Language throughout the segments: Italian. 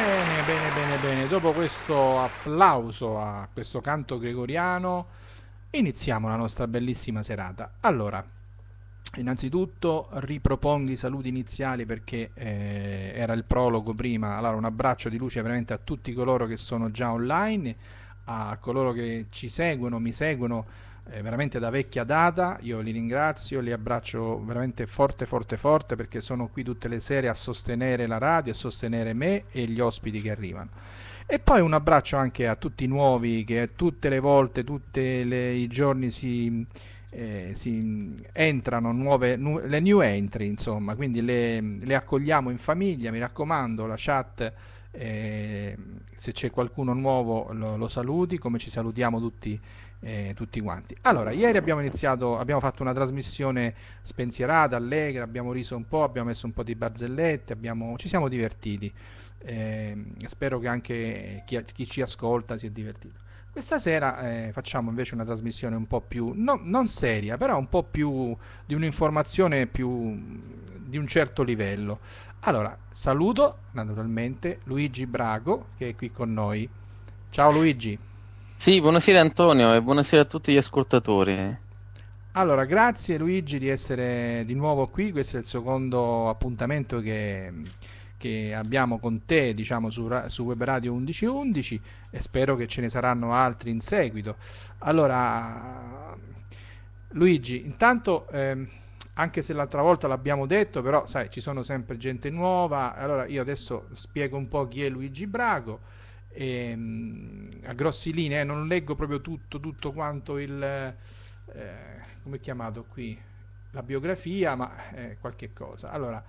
Bene, bene, bene, bene. Dopo questo applauso a questo canto gregoriano, iniziamo la nostra bellissima serata. Allora, innanzitutto ripropongo i saluti iniziali perché era il prologo prima. Allora, un abbraccio di luce veramente a tutti coloro che sono già online, a coloro che ci seguono, mi seguono veramente da vecchia data. Io li ringrazio, li abbraccio veramente forte, forte, forte perché sono qui tutte le sere a sostenere la radio, a sostenere me e gli ospiti che arrivano. E poi un abbraccio anche a tutti i nuovi che tutte le volte, i giorni si entrano le new entry, insomma, quindi le accogliamo in famiglia, mi raccomando, la chat, se c'è qualcuno nuovo lo saluti, come ci salutiamo tutti quanti. Allora, ieri abbiamo fatto una trasmissione spensierata, allegra, abbiamo riso un po', abbiamo messo un po' di barzellette, ci siamo divertiti. Spero che anche chi ci ascolta si è divertito. Questa sera facciamo invece una trasmissione un po' più, non seria, però un po' più di un'informazione più di un certo livello. Allora, saluto naturalmente Luigi Brago che è qui con noi. Ciao Luigi. Sì, buonasera Antonio e buonasera a tutti gli ascoltatori. Allora, grazie Luigi di essere di nuovo qui, questo è il secondo appuntamento che abbiamo con te, diciamo, su Web Radio 1111 e spero che ce ne saranno altri in seguito. Allora, Luigi, intanto, anche se l'altra volta l'abbiamo detto, però sai, ci sono sempre gente nuova, allora io adesso spiego un po' chi è Luigi Brago. A grossi linee, non leggo proprio tutto quanto come è chiamato qui, la biografia, ma qualche cosa. Allora,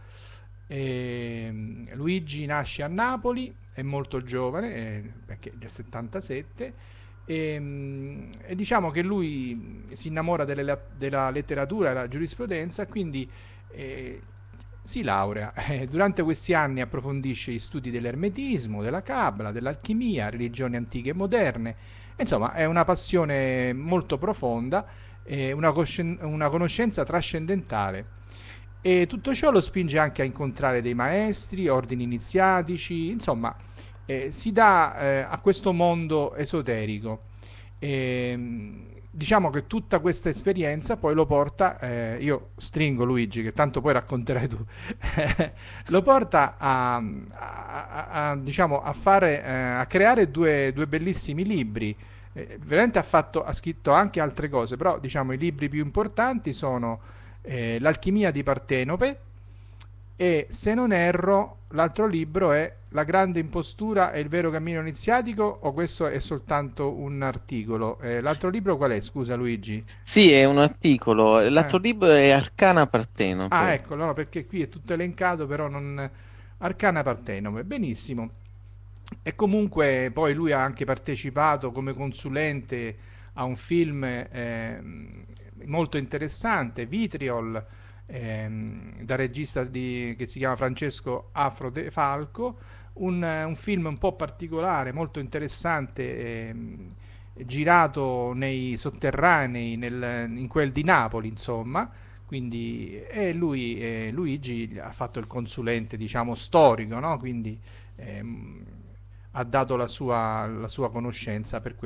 Luigi nasce a Napoli, è molto giovane, perché è del 77, e diciamo che lui si innamora della letteratura e della giurisprudenza, quindi eh, si laurea. Durante questi anni approfondisce gli studi dell'ermetismo, della Cabala, dell'alchimia, religioni antiche e moderne. Insomma, è una passione molto profonda, una conoscenza trascendentale. E tutto ciò lo spinge anche a incontrare dei maestri, ordini iniziatici, insomma, si dà a questo mondo esoterico. Diciamo che tutta questa esperienza poi lo porta, io stringo Luigi, che tanto poi racconterai tu, lo porta diciamo, a creare due bellissimi libri. Veramente ha scritto anche altre cose, però diciamo i libri più importanti sono L'alchimia di Partenope e, se non erro, l'altro libro è La grande impostura e il vero cammino iniziatico, o questo è soltanto un articolo? L'altro libro qual è? Scusa Luigi. Sì, è un articolo. Eh. L'altro libro è Arcana Ah, Partenope. ecco, no, perché qui è tutto elencato, però non... Arcana Partenope, benissimo. E comunque poi lui ha anche partecipato come consulente a un film molto interessante, Vitriol, da regista che si chiama Francesco Afro De Falco, un film un po' particolare, molto interessante, girato nei sotterranei, in quel di Napoli, insomma. Quindi, Luigi ha fatto il consulente, diciamo, storico, no? Quindi ehm, ha dato la sua conoscenza per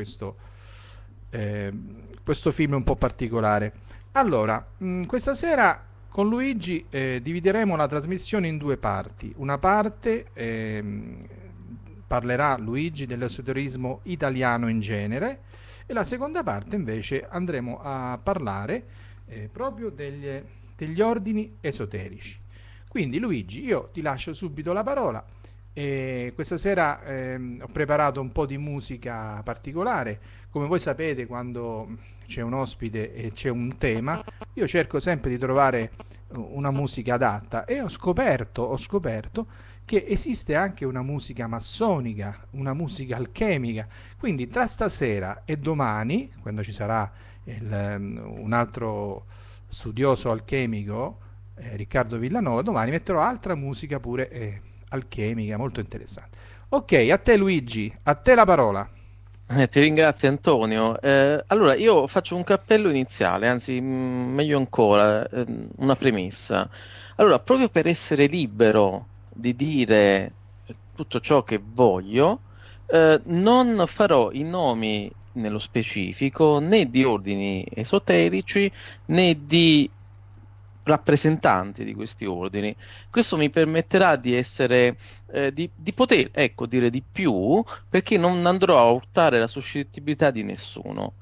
questo film un po' particolare. Allora, questa sera con Luigi divideremo la trasmissione in due parti. Una parte parlerà Luigi dell'esoterismo italiano in genere e la seconda parte invece andremo a parlare proprio degli ordini esoterici. Quindi Luigi, io ti lascio subito la parola. Questa sera ho preparato un po' di musica particolare. Come voi sapete, quando c'è un ospite e c'è un tema, io cerco sempre di trovare una musica adatta e ho scoperto che esiste anche una musica massonica, una musica alchemica. Quindi tra stasera e domani, quando ci sarà un altro studioso alchemico, Riccardo Villanova, domani metterò altra musica pure alchemica, molto interessante. Ok, a te Luigi, a te la parola. Ti ringrazio Antonio. Allora, io faccio un cappello iniziale, anzi, meglio ancora, una premessa. Allora, proprio per essere libero di dire tutto ciò che voglio, non farò i nomi nello specifico né di ordini esoterici né di rappresentanti di questi ordini. Questo mi permetterà di essere, di poter, ecco, dire di più, perché non andrò a urtare la suscettibilità di nessuno.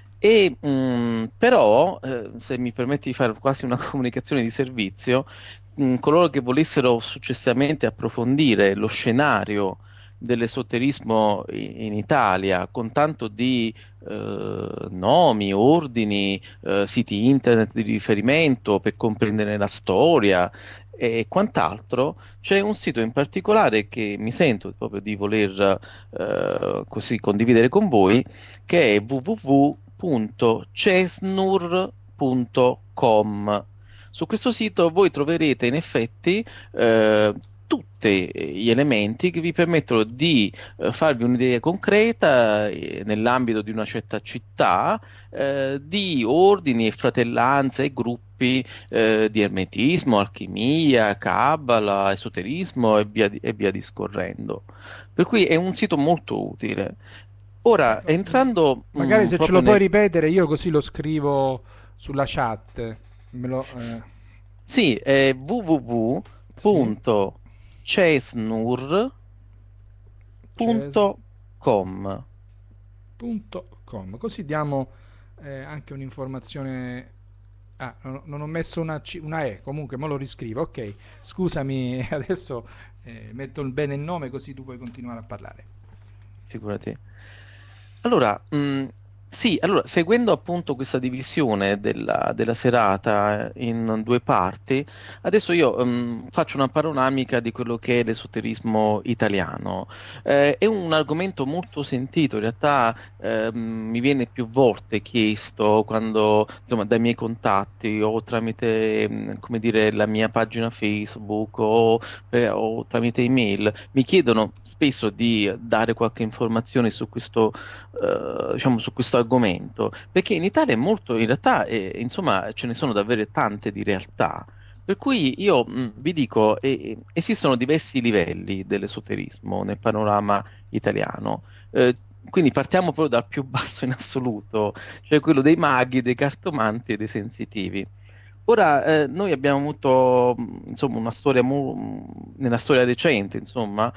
Però, se mi permetti di fare quasi una comunicazione di servizio, coloro che volessero successivamente approfondire lo scenario dell'esoterismo in Italia, con tanto di nomi, ordini, siti internet di riferimento per comprendere la storia e quant'altro, c'è un sito in particolare che mi sento proprio di voler così condividere con voi, che è www.cesnur.com. Su questo sito voi troverete in effetti tutti gli elementi che vi permettono di farvi un'idea concreta nell'ambito di una certa città di ordini e fratellanze e gruppi di ermetismo, alchimia, cabala, esoterismo e via discorrendo. Per cui è un sito molto utile. Ora, entrando Magari se ce proprio lo puoi nel... ripetere, io così lo scrivo sulla chat. Me lo, S- Sì, è sì, www.cesnur.com. chess.com. Così diamo anche un'informazione. Ah, non ho messo una E, comunque me lo riscrivo. Ok, scusami, adesso metto bene il nome così tu puoi continuare a parlare. Figurati. Allora, sì, allora, seguendo appunto questa divisione della serata in due parti, adesso io faccio una panoramica di quello che è l'esoterismo italiano. È un argomento molto sentito, in realtà mi viene più volte chiesto quando, insomma, dai miei contatti o tramite, come dire, la mia pagina Facebook o tramite email, mi chiedono spesso di dare qualche informazione su questo diciamo, su questo argomento, perché in Italia è molto, in realtà, insomma, ce ne sono davvero tante di realtà. Per cui io vi dico, esistono diversi livelli dell'esoterismo nel panorama italiano. Quindi partiamo proprio dal più basso in assoluto, cioè quello dei maghi, dei cartomanti e dei sensitivi. Ora, noi abbiamo avuto, insomma, una storia nella storia recente, insomma,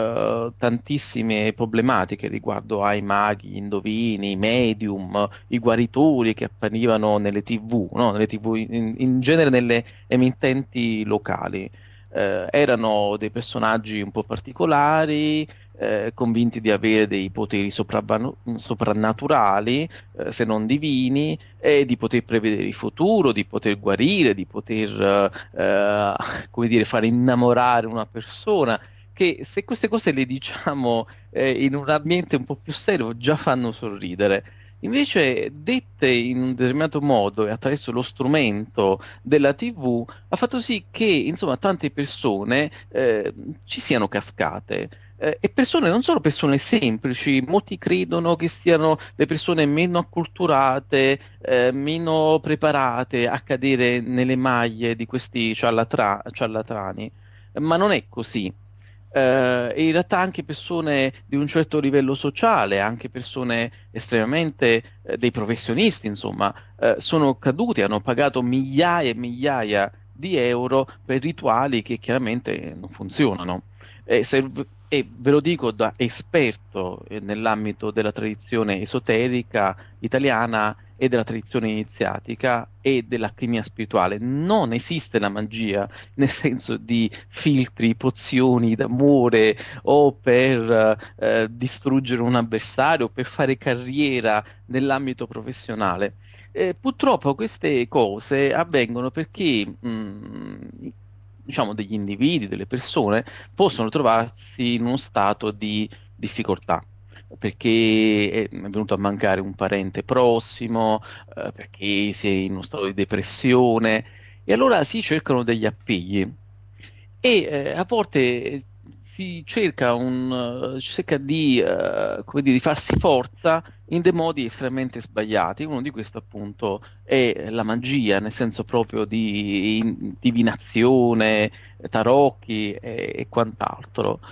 tantissime problematiche riguardo ai maghi, gli indovini, i medium, i guaritori che apparivano nelle TV, no? Nelle TV, in genere nelle emittenti locali. Erano dei personaggi un po' particolari, convinti di avere dei poteri soprannaturali, se non divini, e di poter prevedere il futuro, di poter guarire, di poter, come dire, fare innamorare una persona. Che se queste cose le diciamo in un ambiente un po' più serio già fanno sorridere. Invece, dette in un determinato modo e attraverso lo strumento della TV, ha fatto sì che, insomma, tante persone ci siano cascate. E persone, non solo persone semplici, molti credono che siano le persone meno acculturate, meno preparate a cadere nelle maglie di questi ciarlatani, ma non è così. E in realtà anche persone di un certo livello sociale, anche persone estremamente dei professionisti, insomma, sono caduti, hanno pagato migliaia e migliaia di euro per rituali che chiaramente non funzionano. E ve lo dico da esperto nell'ambito della tradizione esoterica italiana e della tradizione iniziatica e dell'alchimia spirituale. Non esiste la magia nel senso di filtri, pozioni d'amore o per distruggere un avversario, per fare carriera nell'ambito professionale. Purtroppo queste cose avvengono perché, diciamo, degli individui, delle persone possono trovarsi in uno stato di difficoltà. Perché è venuto a mancare un parente prossimo, perché si è in uno stato di depressione, e allora si cercano degli appigli. E a volte si cerca di, come dire, di farsi forza in dei modi estremamente sbagliati. Uno di questi, appunto, è la magia, nel senso proprio di divinazione, tarocchi e quant'altro.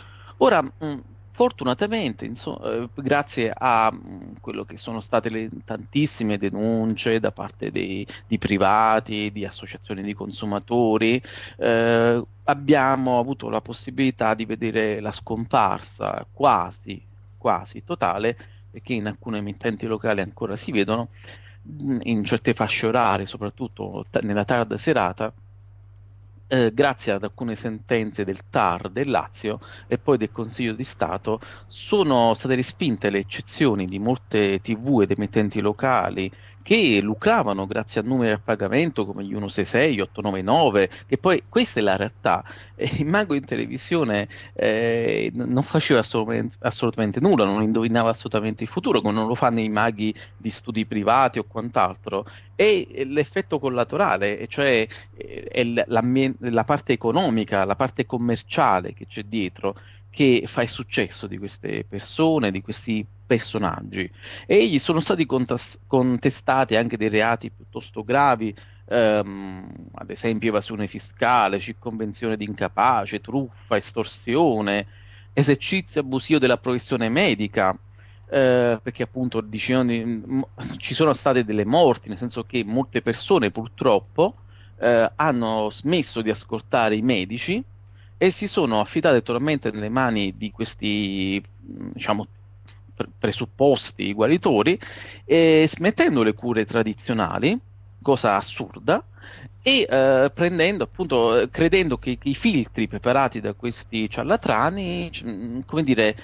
Ora, fortunatamente, grazie a quello che sono state le tantissime denunce da parte di privati, di associazioni di consumatori, abbiamo avuto la possibilità di vedere la scomparsa quasi totale, perché in alcune emittenti locali ancora si vedono, in certe fasce orarie, soprattutto nella tarda serata, grazie ad alcune sentenze del TAR del Lazio e poi del Consiglio di Stato, sono state respinte le eccezioni di molte TV ed emittenti locali che lucravano grazie a numeri a pagamento come gli 166, 899, che poi questa è la realtà. Il mago in televisione non faceva assolutamente nulla, non indovinava assolutamente il futuro, come non lo fanno i maghi di studi privati o quant'altro. E l'effetto collaterale, e cioè è la parte economica, la parte commerciale che c'è dietro, che fa il successo di queste persone, di questi personaggi. E gli sono stati contestati anche dei reati piuttosto gravi, ad esempio evasione fiscale, circonvenzione di incapace, truffa, estorsione, esercizio abusivo della professione medica. Perché appunto ci sono state delle morti, nel senso che molte persone purtroppo hanno smesso di ascoltare i medici e si sono affidate totalmente nelle mani di questi, diciamo, presupposti guaritori, smettendo le cure tradizionali, cosa assurda, e prendendo appunto, credendo che i filtri preparati da questi ciarlatani, come dire,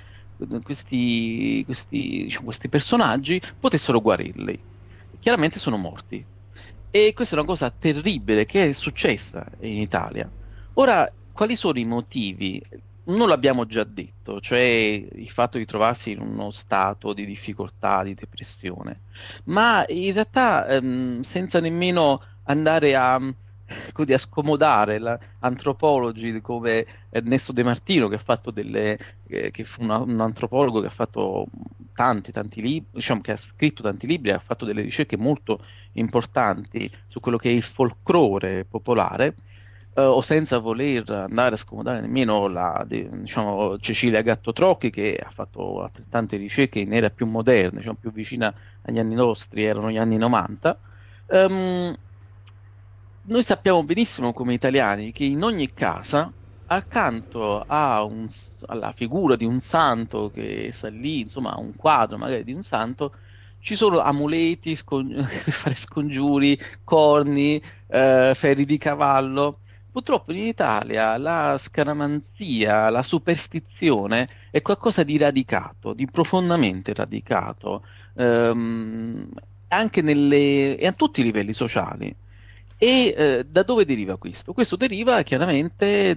diciamo, questi personaggi potessero guarirli. Chiaramente sono morti. E questa è una cosa terribile che è successa in Italia. Ora, quali sono i motivi? Non l'abbiamo già detto, cioè il fatto di trovarsi in uno stato di difficoltà, di depressione, ma in realtà senza nemmeno andare a scomodare antropologi come Ernesto De Martino, che ha fatto che fu un antropologo che ha fatto tanti libri, diciamo che ha scritto tanti libri, ha fatto delle ricerche molto importanti su quello che è il folklore popolare, o senza voler andare a scomodare nemmeno diciamo, Cecilia Gatto-Trocchi, che ha fatto altrettante ricerche in era più moderna, diciamo, più vicina agli anni nostri, erano gli anni 90. Ehm, Noi sappiamo benissimo come italiani che in ogni casa, accanto alla figura di un santo che sta lì, insomma, un quadro magari di un santo, ci sono amuleti per fare scongiuri, corni, ferri di cavallo. Purtroppo in Italia la scaramanzia, la superstizione è qualcosa di radicato, di profondamente radicato, ehm, anche e a tutti i livelli sociali. E da dove deriva questo? Questo deriva chiaramente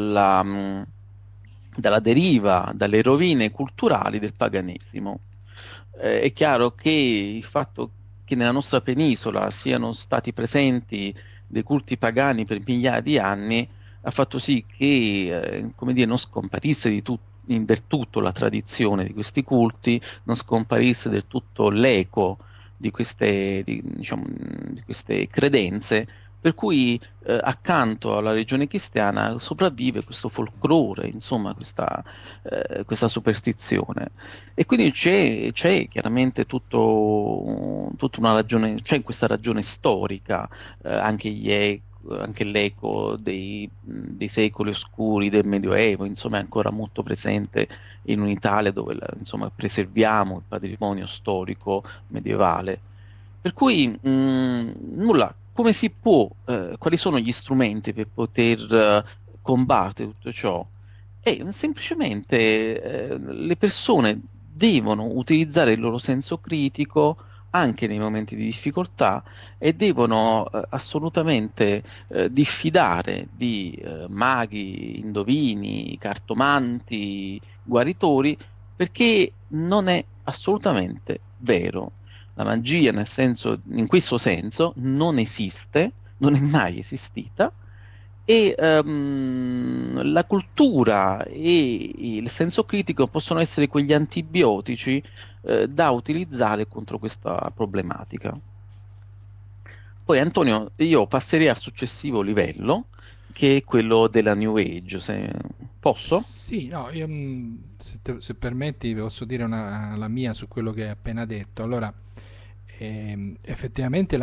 dalla deriva, dalle rovine culturali del paganesimo. È chiaro che il fatto che nella nostra penisola siano stati presenti dei culti pagani per migliaia di anni ha fatto sì che, come dire, non scomparisse del tutto la tradizione di questi culti, non scomparisse del tutto l'eco diciamo, di queste credenze, per cui accanto alla religione cristiana sopravvive questo folklore, insomma, questa superstizione. E quindi c'è chiaramente tutta una ragione, c'è questa ragione storica, anche l'eco dei secoli oscuri del Medioevo, insomma, è ancora molto presente in un'Italia dove, insomma, preserviamo il patrimonio storico medievale. Per cui, nulla, come si può, quali sono gli strumenti per poter combattere tutto ciò? E semplicemente le persone devono utilizzare il loro senso critico anche nei momenti di difficoltà e devono assolutamente diffidare di maghi, indovini, cartomanti, guaritori, perché non è assolutamente vero. La magia, in questo senso, non esiste, non è mai esistita, e la cultura e il senso critico possono essere quegli antibiotici da utilizzare contro questa problematica. Poi Antonio, io passerei al successivo livello che è quello della New Age. Se posso? Sì, no, io, se permetti posso dire la mia su quello che hai appena detto. Allora, effettivamente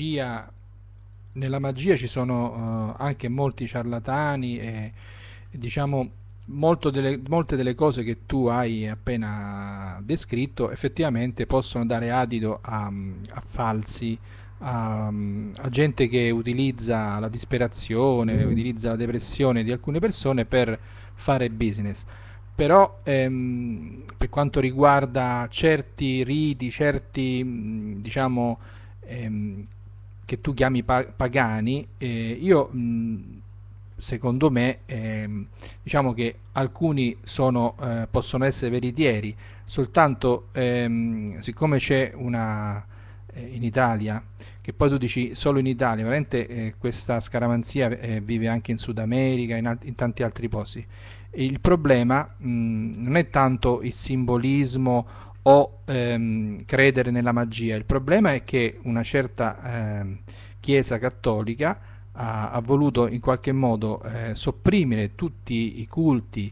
nella magia ci sono anche molti ciarlatani e diciamo molte delle cose che tu hai appena descritto effettivamente possono dare adito a falsi, a gente che utilizza la disperazione, utilizza la depressione di alcune persone per fare business. Però per quanto riguarda certi riti, certi diciamo ehm, che tu chiami pagani, io secondo me diciamo che alcuni possono essere veritieri, soltanto siccome c'è in Italia, che poi tu dici solo in Italia, veramente questa scaramanzia vive anche in Sud America, in tanti altri posti. Il problema non è tanto il simbolismo o credere nella magia, il problema è che una certa Chiesa cattolica ha voluto in qualche modo sopprimere tutti i culti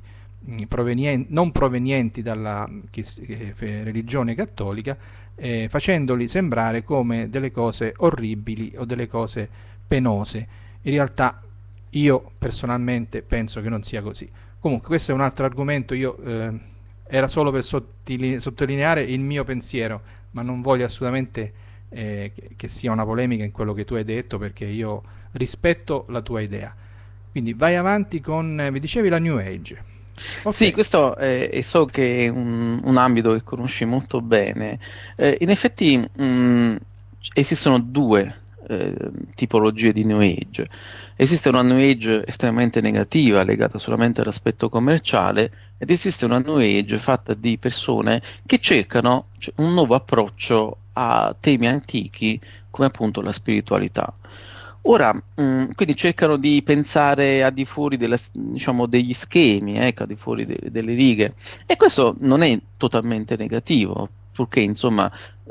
non provenienti dalla religione cattolica, facendoli sembrare come delle cose orribili o delle cose penose. In realtà io personalmente penso che non sia così. Comunque questo è un altro argomento, era solo per sottolineare il mio pensiero, ma non voglio assolutamente che sia una polemica in quello che tu hai detto, perché io rispetto la tua idea. Quindi vai avanti con, mi dicevi la New Age. Sì, Ok. questo e so che è un ambito che conosci molto bene. In effetti, esistono due tipologie di New Age. Esiste una New Age estremamente negativa, legata solamente all'aspetto commerciale, ed esiste una New Age fatta di persone che cercano un nuovo approccio a temi antichi, come appunto la spiritualità. Ora, quindi cercano di pensare a di fuori diciamo, degli schemi, ecco, a di fuori delle righe. E questo non è totalmente negativo, purché insomma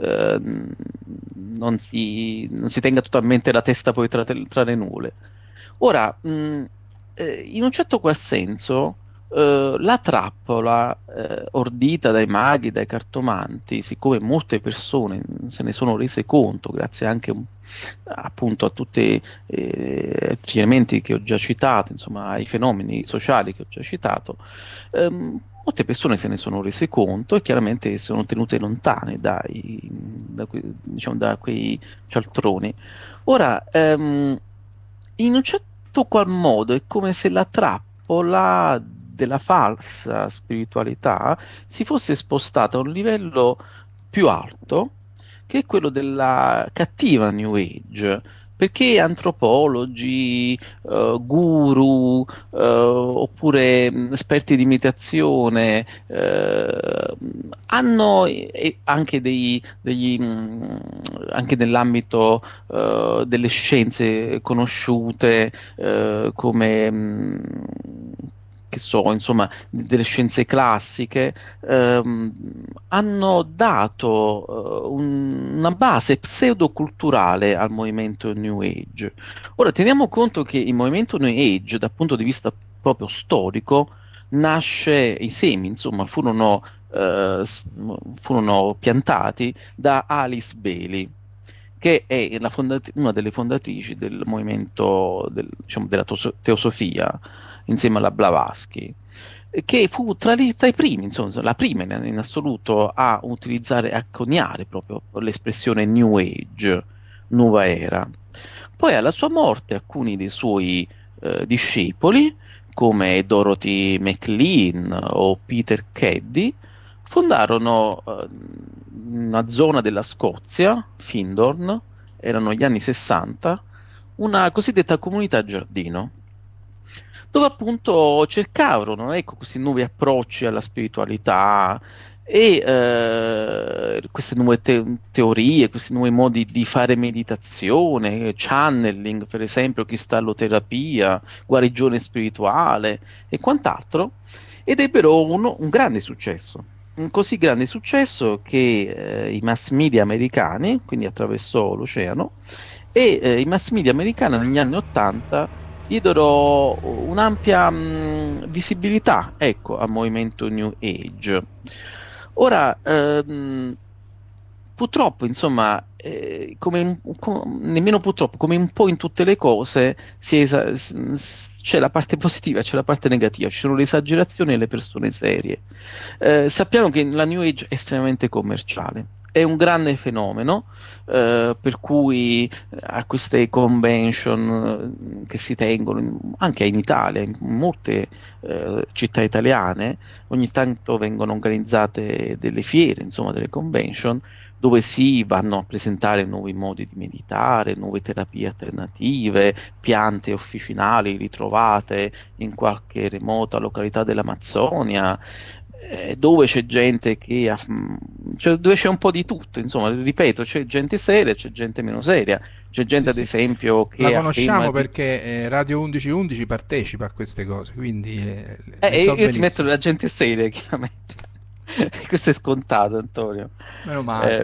non si tenga totalmente la testa poi tra le nuvole. Ora, in un certo qual senso, la trappola ordita dai maghi, dai cartomanti, siccome molte persone se ne sono rese conto, grazie anche appunto a tutti gli elementi che ho già citato, insomma, ai fenomeni sociali che ho già citato, molte persone se ne sono rese conto e chiaramente sono tenute lontane diciamo, da quei cialtroni. Ora, in un certo qual modo è come se la trappola della falsa spiritualità si fosse spostata a un livello più alto, che è quello della cattiva New Age. Perché antropologi, guru, oppure esperti di imitazione hanno anche anche nell'ambito delle scienze conosciute come che so, insomma, delle scienze classiche, hanno dato una base pseudoculturale al movimento New Age. Ora, teniamo conto che il movimento New Age, dal punto di vista proprio storico, nasce, i semi, insomma, furono piantati da Alice Bailey, che è una delle fondatrici del movimento diciamo, della teosofia, insieme alla Blavatsky, che fu tra i primi, insomma, la prima in assoluto a utilizzare, a coniare proprio l'espressione New Age, nuova era. Poi alla sua morte alcuni dei suoi discepoli, come Dorothy McLean o Peter Caddy, fondarono una zona della Scozia, Findorn, erano gli anni 60, una cosiddetta comunità giardino, dove appunto cercavano, ecco, questi nuovi approcci alla spiritualità e queste nuove teorie, questi nuovi modi di fare meditazione, channeling, per esempio, cristalloterapia, guarigione spirituale e quant'altro, ed ebbero un grande successo. Un così grande successo che i mass media americani, quindi attraversò l'oceano, e i mass media americani negli anni 80 diedero un'ampia visibilità, ecco, al movimento New Age. Ora, purtroppo, insomma, nemmeno purtroppo, come un po' in tutte le cose, c'è la parte positiva, c'è la parte negativa, ci sono le esagerazioni e le persone serie. Sappiamo che la New Age è estremamente commerciale. È un grande fenomeno, per cui a queste convention che si tengono anche in Italia, in molte città italiane, ogni tanto vengono organizzate delle fiere, insomma delle convention, dove si vanno a presentare nuovi modi di meditare, nuove terapie alternative, piante officinali ritrovate in qualche remota località dell'Amazzonia, dove c'è gente dove c'è un po' di tutto, insomma, ripeto, c'è gente seria, c'è gente meno seria, c'è Sì, gente ad sì. esempio La che afferma conosciamo di... perché Radio 1111 partecipa a queste cose, quindi le so io ti metto benissimo. della gente seria, chiaramente. Questo è scontato, Antonio. Meno male. Eh,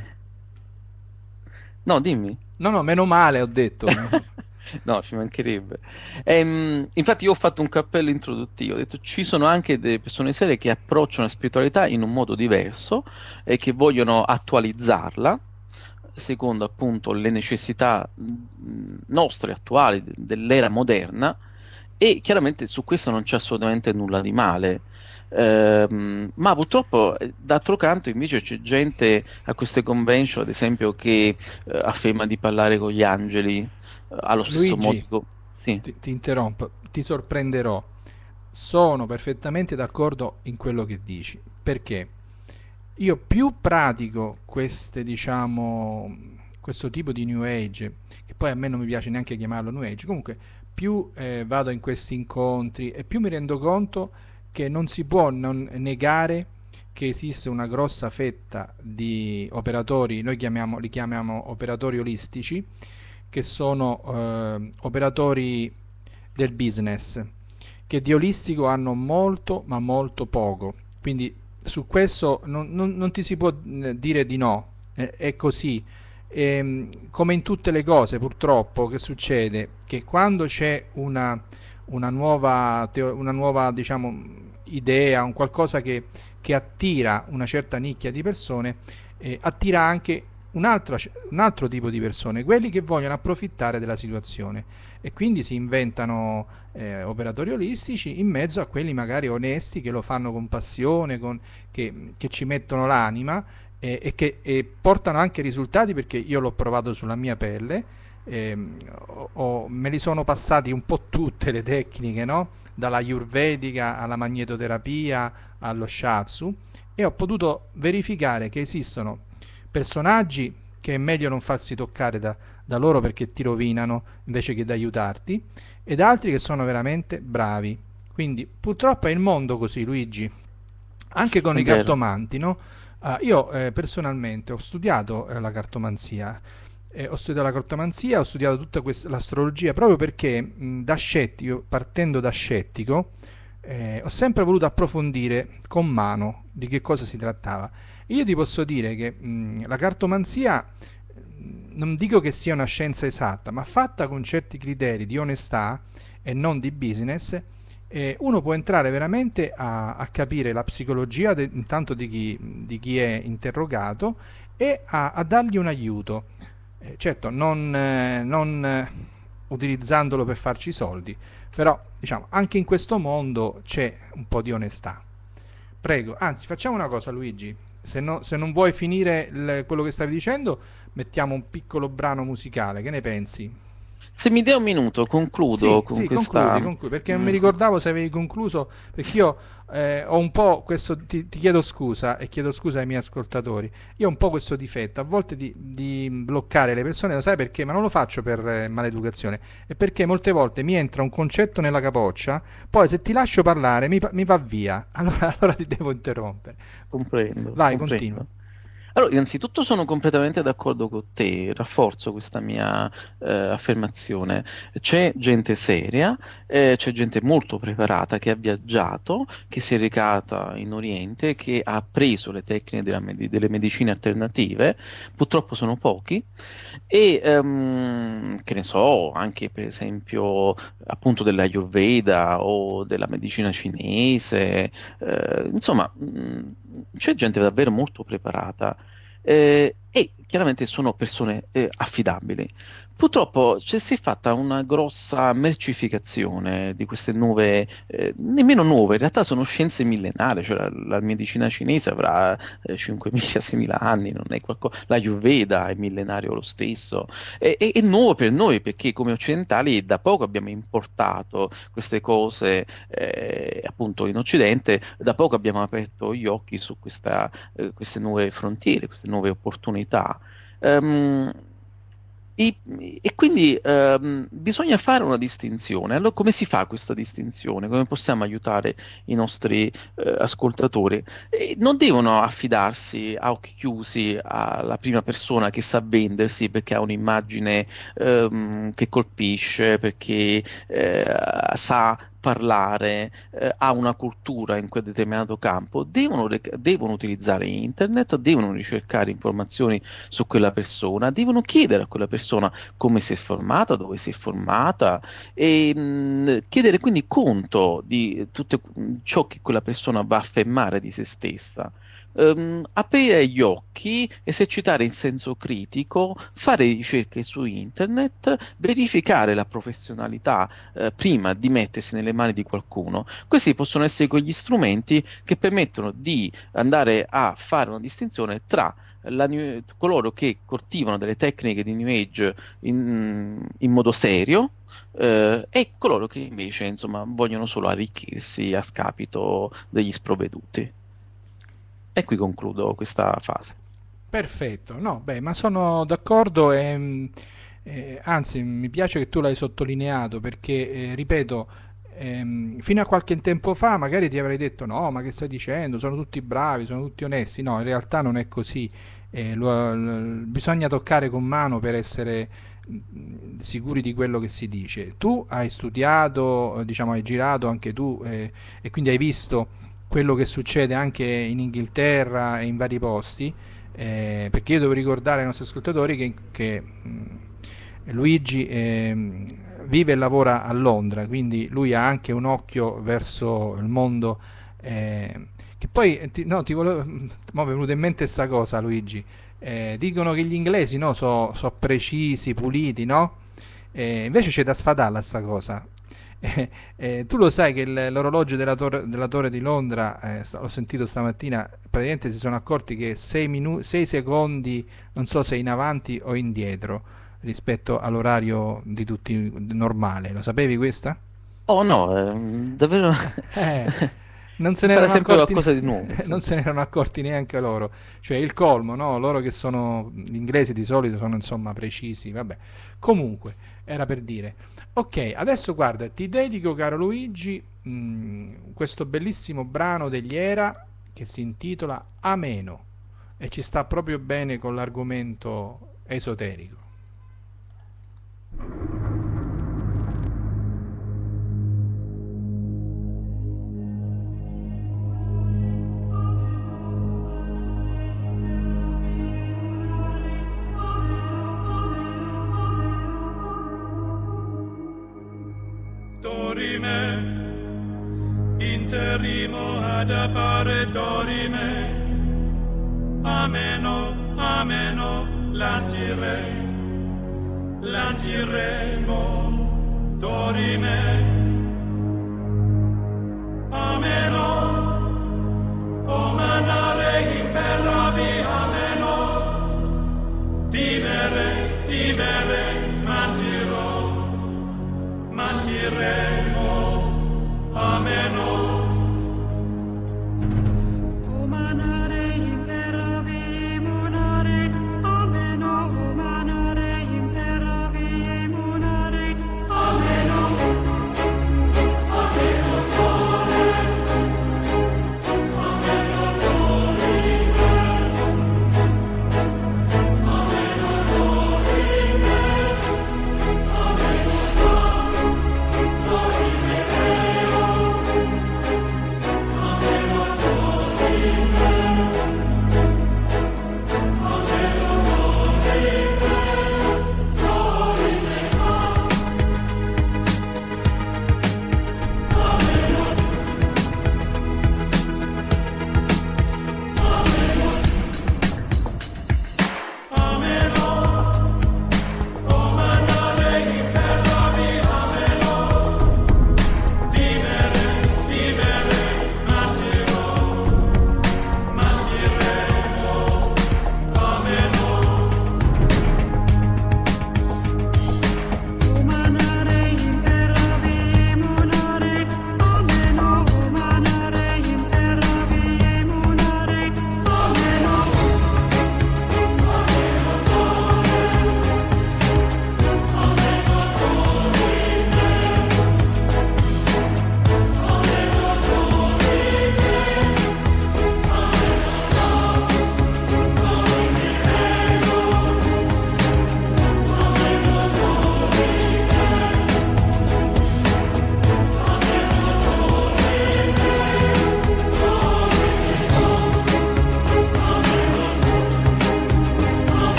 no, dimmi. No, no, meno male ho detto. No, ci mancherebbe. Infatti io ho fatto un cappello introduttivo, ho detto ci sono anche delle persone serie che approcciano la spiritualità in un modo diverso e che vogliono attualizzarla secondo appunto le necessità nostre attuali dell'era moderna, e chiaramente su questo non c'è assolutamente nulla di male. Ma purtroppo d'altro canto invece c'è gente a queste convention, ad esempio, che afferma di parlare con gli angeli, allo stesso modo Luigi, sì, ti interrompo, ti sorprenderò. Sono perfettamente d'accordo in quello che dici, perché io più pratico queste, diciamo, questo tipo di New Age, che poi a me non mi piace neanche chiamarlo New Age, comunque più vado in questi incontri e più mi rendo conto che non si può non negare che esiste una grossa fetta di operatori, li chiamiamo operatori olistici, che sono operatori del business, che di olistico hanno molto, ma molto poco. Quindi su questo non ti si può dire di no, è così. Come in tutte le cose, purtroppo, che succede? Che quando c'è una nuova diciamo, idea, un qualcosa che attira una certa nicchia di persone, attira anche un altro tipo di persone, quelli che vogliono approfittare della situazione e quindi si inventano operatori olistici in mezzo a quelli magari onesti che lo fanno con passione, che ci mettono l'anima e che portano anche risultati perché io l'ho provato sulla mia pelle, me li sono passati un po' tutte le tecniche, no? Dalla ayurvedica alla magnetoterapia allo shiatsu e ho potuto verificare che esistono personaggi che è meglio non farsi toccare da loro perché ti rovinano invece che di aiutarti, ed altri che sono veramente bravi. Quindi purtroppo è il mondo così, Luigi. Anche con è i vero. cartomanti, no? Io personalmente ho studiato la cartomanzia. Ho studiato tutta l'astrologia proprio perché da scettico, partendo da scettico, ho sempre voluto approfondire con mano di che cosa si trattava. Io ti posso dire che la cartomanzia non dico che sia una scienza esatta, ma fatta con certi criteri di onestà e non di business, uno può entrare veramente a capire la psicologia intanto di chi è interrogato e a dargli un aiuto. Certo, non utilizzandolo per farci soldi, però diciamo anche in questo mondo c'è un po' di onestà. Prego, anzi facciamo una cosa Luigi, se non vuoi finire quello che stavi dicendo, mettiamo un piccolo brano musicale, che ne pensi? Se mi dai un minuto, concludo Sì, con sì, questa... concludi, perché non mi ricordavo se avevi concluso, perché io ho un po' questo, ti chiedo scusa e chiedo scusa ai miei ascoltatori, io ho un po' questo difetto, a volte di bloccare le persone, lo sai perché? Ma non lo faccio per maleducazione, è perché molte volte mi entra un concetto nella capoccia, poi se ti lascio parlare mi va via, allora ti devo interrompere. Comprendo, Vai, continua. comprendo. Allora, innanzitutto sono completamente d'accordo con te, rafforzo questa mia affermazione. C'è gente seria, c'è gente molto preparata che ha viaggiato, che si è recata in Oriente, che ha preso le tecniche delle medicine alternative, purtroppo sono pochi, e che ne so, anche per esempio appunto dell'Ayurveda o della medicina cinese, insomma, c'è gente davvero molto preparata e chiaramente sono persone affidabili. Purtroppo si è fatta una grossa mercificazione di queste nuove, nemmeno nuove, in realtà sono scienze millenarie, cioè la medicina cinese avrà 5.000-6.000 anni, non è la Ayurveda è millenario lo stesso, è nuovo per noi perché come occidentali da poco abbiamo importato queste cose appunto in Occidente, da poco abbiamo aperto gli occhi su queste nuove frontiere, queste nuove opportunità. Ehm, e quindi bisogna fare una distinzione. Allora, come si fa questa distinzione? Come possiamo aiutare i nostri ascoltatori? Non devono affidarsi a occhi chiusi alla prima persona che sa vendersi perché ha un'immagine che colpisce, perché sa parlare, ha una cultura in quel determinato campo, devono utilizzare internet, devono ricercare informazioni su quella persona, devono chiedere a quella persona come si è formata, dove si è formata e chiedere quindi conto di tutto ciò che quella persona va a affermare di se stessa. Aprire gli occhi, esercitare il senso critico, fare ricerche su internet, verificare la professionalità prima di mettersi nelle mani di qualcuno. Questi possono essere quegli strumenti che permettono di andare a fare una distinzione tra coloro che coltivano delle tecniche di New Age in modo serio e coloro che invece insomma vogliono solo arricchirsi a scapito degli sprovveduti. E qui concludo questa fase. Perfetto, no, beh, ma sono d'accordo e anzi mi piace che tu l'hai sottolineato perché, ripeto, fino a qualche tempo fa magari ti avrei detto no, ma che stai dicendo? Sono tutti bravi, sono tutti onesti. No, in realtà non è così. Bisogna toccare con mano per essere sicuri di quello che si dice. Tu hai studiato, diciamo, hai girato anche tu e quindi hai visto quello che succede anche in Inghilterra e in vari posti, perché io devo ricordare ai nostri ascoltatori che Luigi vive e lavora a Londra, quindi lui ha anche un occhio verso il mondo. Che poi, no, mo' mi è venuta in mente questa cosa, Luigi. Dicono che gli inglesi no, sono precisi, puliti, no? Invece c'è da sfadarla sta cosa. Tu lo sai che l'orologio della torre di Londra, l'ho sentito stamattina, praticamente si sono accorti che 6 secondi, non so se in avanti o indietro rispetto all'orario di tutti normale. Lo sapevi questa? Oh no, davvero Eh, non se mi ne pare erano sempre accorti, qualcosa di nuovo, non insomma. se ne erano accorti neanche loro. Cioè il colmo, no? Loro che sono gli inglesi di solito sono insomma precisi, vabbè. Comunque, era per dire. Ok, adesso guarda, ti dedico, caro Luigi, questo bellissimo brano degli Era che si intitola Ameno e ci sta proprio bene con l'argomento esoterico. Dorime, interrimo ad appare dorime, ameno, ameno, lantiremo, dorime, ameno, o manare imperavi, ameno, dimere, mantiremo, ameno. Umanare imperavi, munare, ameno, umanare imperavi, munare, ameno.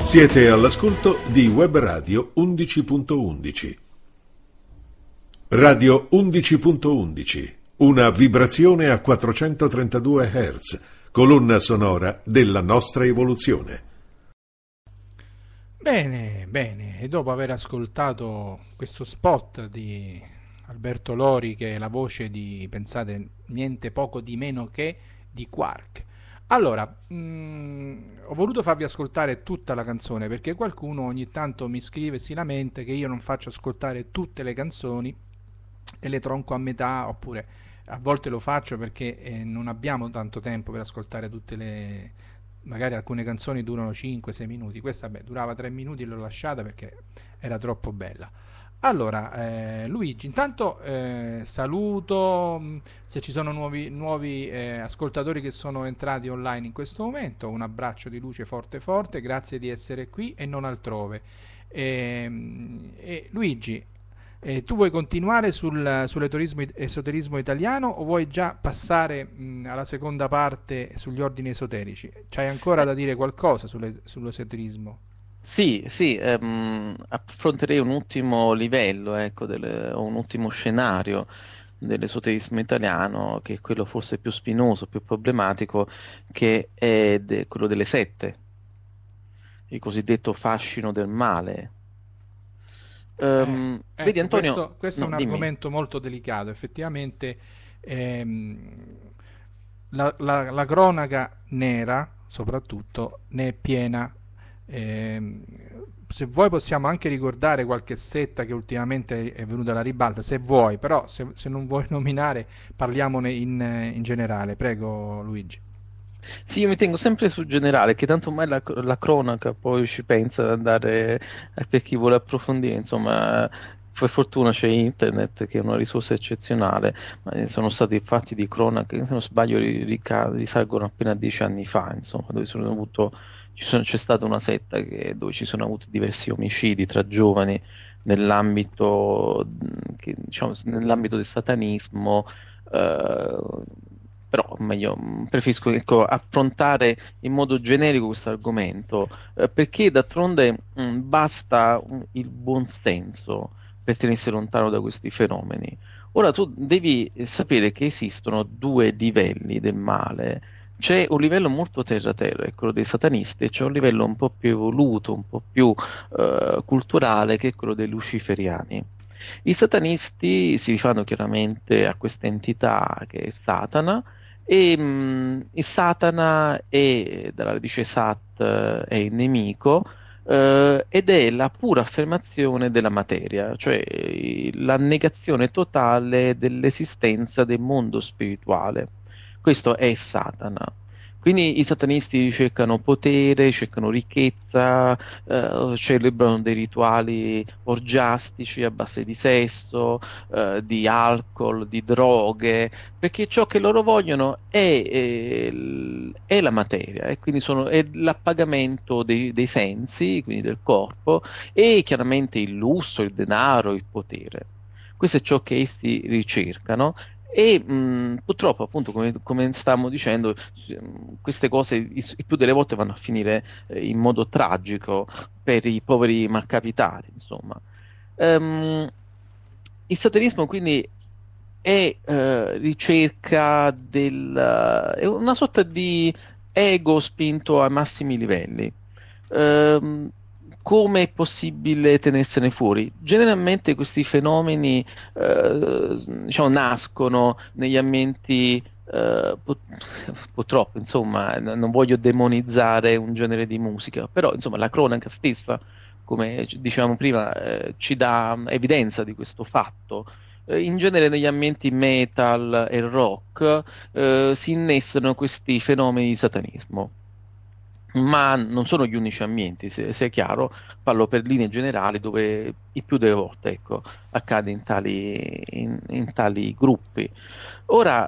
Siete all'ascolto di Web Radio 11.11. Radio 11.11, una vibrazione a 432 Hz, colonna sonora della nostra evoluzione. Bene, bene, e dopo aver ascoltato questo spot di Alberto Lori, che è la voce di, pensate, niente poco di meno che di Quark. Allora, ho voluto farvi ascoltare tutta la canzone perché qualcuno ogni tanto mi scrive e si lamenta che io non faccio ascoltare tutte le canzoni e le tronco a metà, oppure a volte lo faccio perché non abbiamo tanto tempo per ascoltare tutte le... magari alcune canzoni durano 5-6 minuti, questa durava 3 minuti e l'ho lasciata perché era troppo bella. Allora, Luigi, intanto saluto se ci sono nuovi ascoltatori che sono entrati online in questo momento, un abbraccio di luce forte forte, grazie di essere qui e non altrove. Luigi, tu vuoi continuare sull'esoterismo italiano o vuoi già passare alla seconda parte sugli ordini esoterici? C'hai ancora da dire qualcosa sull'esoterismo? Sì, sì, affronterei un ultimo livello, ecco, o un ultimo scenario dell'esoterismo italiano, che è quello forse più spinoso, più problematico, che è quello delle sette, il cosiddetto fascino del male. Vedi, Ecco, Antonio, questo è no, un dimmi. argomento molto delicato. Effettivamente la cronaca nera, soprattutto, ne è piena. Se vuoi possiamo anche ricordare qualche setta che ultimamente è venuta alla ribalta, se vuoi, però se non vuoi nominare parliamone in generale. Prego, Luigi. Sì, io mi tengo sempre sul generale, che tanto ormai la cronaca poi ci pensa ad andare per chi vuole approfondire, insomma, per fortuna c'è internet che è una risorsa eccezionale, ma sono stati fatti di cronache che se non sbaglio risalgono appena a 10 anni fa, insomma, dove c'è stata una setta dove ci sono avuti diversi omicidi tra giovani nell'ambito del satanismo. Però meglio, preferisco, ecco, affrontare in modo generico questo argomento, perché d'altronde basta il buon senso per tenersi lontano da questi fenomeni. Ora tu devi sapere che esistono due livelli del male. C'è un livello molto terra-terra, è quello dei satanisti, e c'è un livello un po' più evoluto, un po' più culturale, che è quello dei luciferiani. I satanisti si rifanno chiaramente a questa entità che è Satana, e il Satana è, dalla radice Sat, è il nemico, ed è la pura affermazione della materia, cioè la negazione totale dell'esistenza del mondo spirituale. Questo è Satana. Quindi i satanisti cercano potere, cercano ricchezza, celebrano dei rituali orgiastici a base di sesso, di alcol, di droghe, perché ciò che loro vogliono è la materia, e quindi è l'appagamento dei sensi, quindi del corpo, e chiaramente il lusso, il denaro, il potere. Questo è ciò che essi ricercano. E purtroppo, appunto, come stavamo dicendo, queste cose il più delle volte vanno a finire in modo tragico per i poveri malcapitati, insomma. Il satanismo quindi è ricerca è una sorta di ego spinto ai massimi livelli. Come è possibile tenersene fuori? Generalmente questi fenomeni nascono negli ambienti, purtroppo, insomma, non voglio demonizzare un genere di musica, però insomma la cronaca stessa, come dicevamo prima, ci dà evidenza di questo fatto. In genere negli ambienti metal e rock si innestano questi fenomeni di satanismo. Ma non sono gli unici ambienti, se è chiaro, parlo per linee generali dove il più delle volte, ecco, accade in tali gruppi. Ora,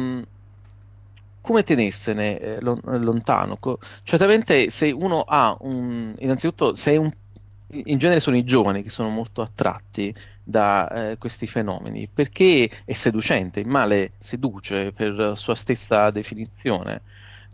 come tenersene lontano? Certamente se uno ha innanzitutto, in genere sono i giovani che sono molto attratti da questi fenomeni, perché è seducente, il male seduce per sua stessa definizione.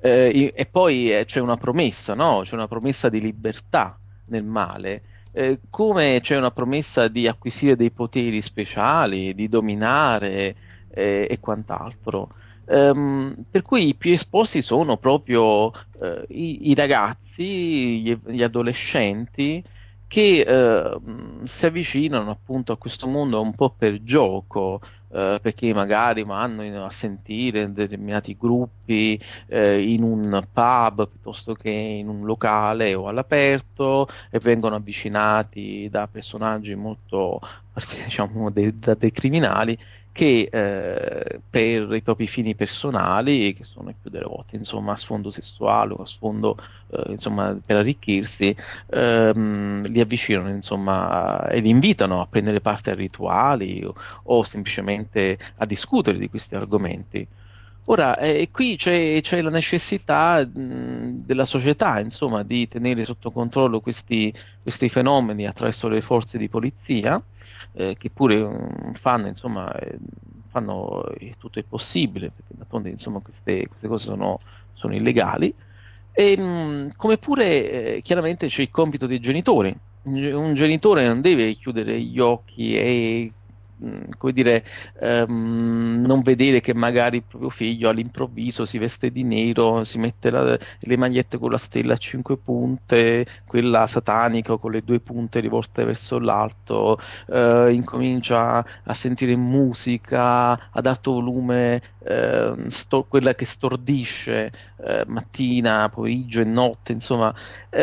E poi c'è una promessa, no? C'è una promessa di libertà nel male, come c'è una promessa di acquisire dei poteri speciali, di dominare e quant'altro. Per cui i più esposti sono proprio i ragazzi, gli adolescenti che si avvicinano appunto a questo mondo un po' per gioco, perché magari vanno a sentire determinati gruppi in un pub piuttosto che in un locale o all'aperto e vengono avvicinati da personaggi molto, diciamo, da dei criminali che per i propri fini personali, che sono il più delle volte insomma a sfondo sessuale o a sfondo insomma per arricchirsi, li avvicinano insomma e li invitano a prendere parte a rituali o semplicemente a discutere di questi argomenti. Ora, qui c'è la necessità della società, insomma, di tenere sotto controllo questi fenomeni attraverso le forze di polizia, che pure fanno, insomma, fanno tutto il possibile, perché d'altronde, insomma, queste cose sono illegali. E come pure chiaramente c'è il compito dei genitori. Un genitore non deve chiudere gli occhi e come dire, non vedere che magari il proprio figlio all'improvviso si veste di nero, si mette le magliette con la stella a 5 punte, quella satanica o con le 2 punte rivolte verso l'alto, incomincia a sentire musica ad alto volume, quella che stordisce mattina, pomeriggio e notte, insomma,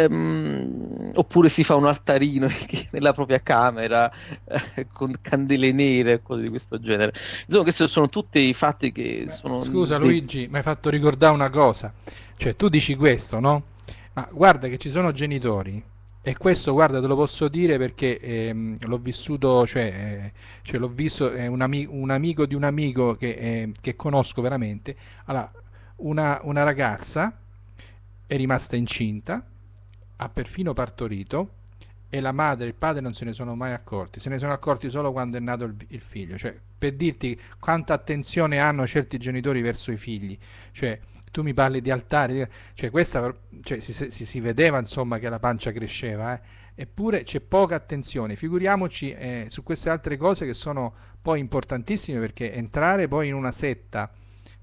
oppure si fa un altarino nella propria camera con candele nere, cose di questo genere. Insomma, questi sono tutti i fatti che sono... Scusa Luigi, mi hai fatto ricordare una cosa. Cioè, tu dici questo, no? Ma guarda che ci sono genitori, e questo, guarda, te lo posso dire perché l'ho vissuto, cioè l'ho visto, è un amico di un amico che conosco veramente. Allora, una ragazza è rimasta incinta, ha perfino partorito, e la madre e il padre non se ne sono mai accorti, se ne sono accorti solo quando è nato il figlio. Cioè, per dirti quanta attenzione hanno certi genitori verso i figli. Cioè, tu mi parli di altari, cioè questa, cioè, si vedeva insomma che la pancia cresceva, eppure c'è poca attenzione. Figuriamoci su queste altre cose che sono poi importantissime, perché entrare poi in una setta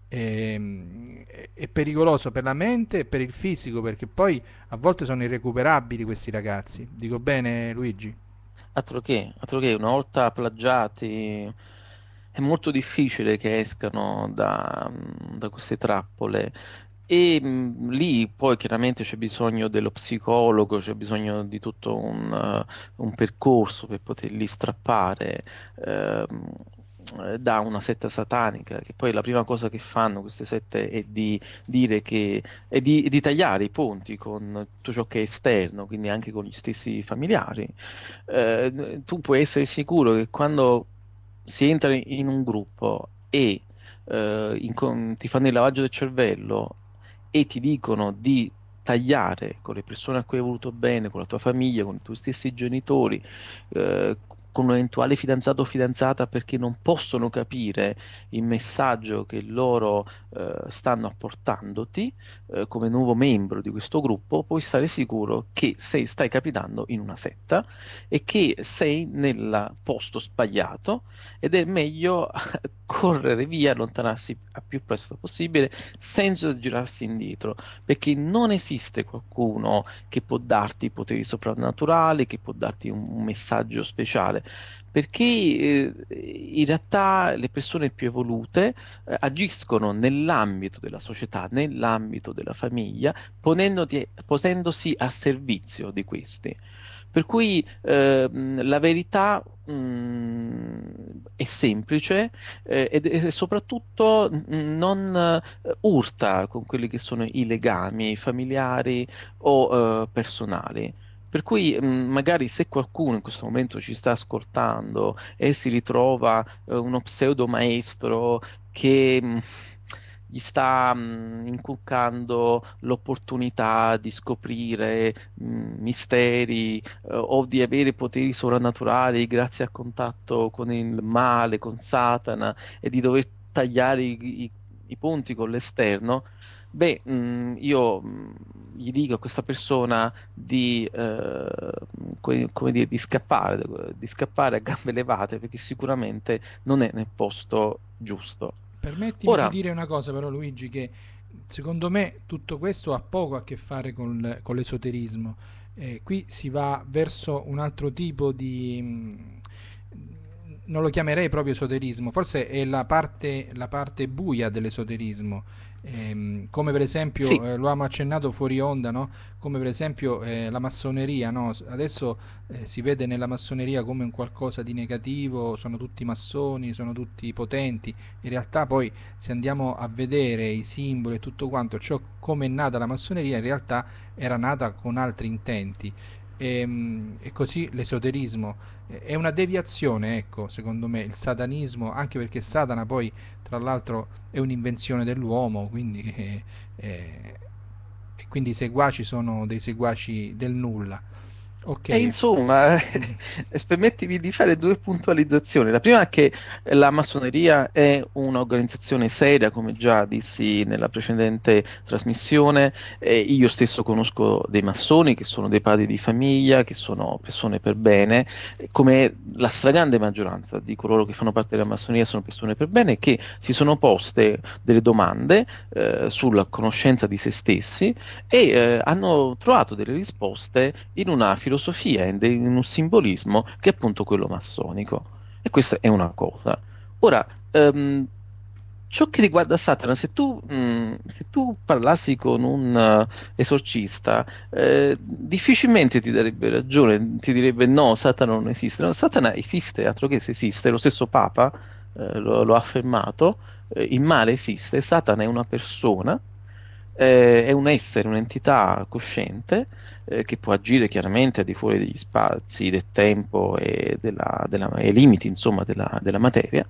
è pericoloso per la mente e per il fisico, perché poi a volte sono irrecuperabili questi ragazzi. Dico bene, Luigi? Altro che una volta plagiati è molto difficile che escano da queste trappole. E lì poi chiaramente c'è bisogno dello psicologo, c'è bisogno di tutto un percorso per poterli strappare da una setta satanica, che poi la prima cosa che fanno queste sette è di dire di tagliare i ponti con tutto ciò che è esterno, quindi anche con gli stessi familiari. Tu puoi essere sicuro che quando si entra in un gruppo e ti fanno il lavaggio del cervello e ti dicono di tagliare con le persone a cui hai voluto bene, con la tua famiglia, con i tuoi stessi genitori, con un eventuale fidanzato o fidanzata, perché non possono capire il messaggio che loro stanno apportandoti come nuovo membro di questo gruppo, puoi stare sicuro che stai capitando in una setta e che sei nel posto sbagliato, ed è meglio correre via, allontanarsi a più presto possibile senza girarsi indietro, perché non esiste qualcuno che può darti poteri soprannaturali, che può darti un messaggio speciale, perché in realtà le persone più evolute agiscono nell'ambito della società, nell'ambito della famiglia, ponendosi a servizio di questi. Per cui la verità è semplice e soprattutto non urta con quelli che sono i legami familiari o personali. Per cui magari se qualcuno in questo momento ci sta ascoltando e si ritrova uno pseudo maestro che gli sta inculcando l'opportunità di scoprire misteri o di avere poteri sovrannaturali grazie al contatto con il male, con Satana, e di dover tagliare i ponti con l'esterno, io gli dico a questa persona di, come dire, di scappare a gambe levate, perché sicuramente non è nel posto giusto. Permettimi di Ora, dire una cosa però Luigi, che secondo me tutto questo ha poco a che fare con l'esoterismo. Qui si va verso un altro tipo di... non lo chiamerei proprio esoterismo, forse è la parte buia dell'esoterismo. Come per esempio, sì, lo abbiamo accennato fuori onda, no? Come per esempio la massoneria, no? Adesso si vede nella massoneria come un qualcosa di negativo, sono tutti massoni, sono tutti potenti. In realtà poi, se andiamo a vedere i simboli e tutto quanto, ciò come è nata la massoneria, in realtà era nata con altri intenti. E così l'esoterismo è una deviazione, ecco, secondo me, il satanismo, anche perché Satana poi, tra l'altro, è un'invenzione dell'uomo, quindi, e quindi i seguaci sono dei seguaci del nulla. e Ok. insomma, permettimi di fare due puntualizzazioni. La prima è che la massoneria è un'organizzazione seria, come già dissi nella precedente trasmissione. Io stesso conosco dei massoni che sono dei padri di famiglia, che sono persone per bene, come la stragrande maggioranza di coloro che fanno parte della massoneria sono persone per bene, che si sono poste delle domande sulla conoscenza di se stessi e hanno trovato delle risposte in una filosofia, in un simbolismo che è appunto quello massonico. E questa è una cosa. Ora, ciò che riguarda Satana, se tu parlassi con un esorcista, difficilmente ti darebbe ragione, ti direbbe no, Satana non esiste. No, Satana esiste, altro che se esiste, lo stesso Papa lo ha affermato, il male esiste, Satana è una persona, è un essere, un'entità cosciente che può agire chiaramente al di fuori degli spazi, del tempo e limiti, insomma, della materia,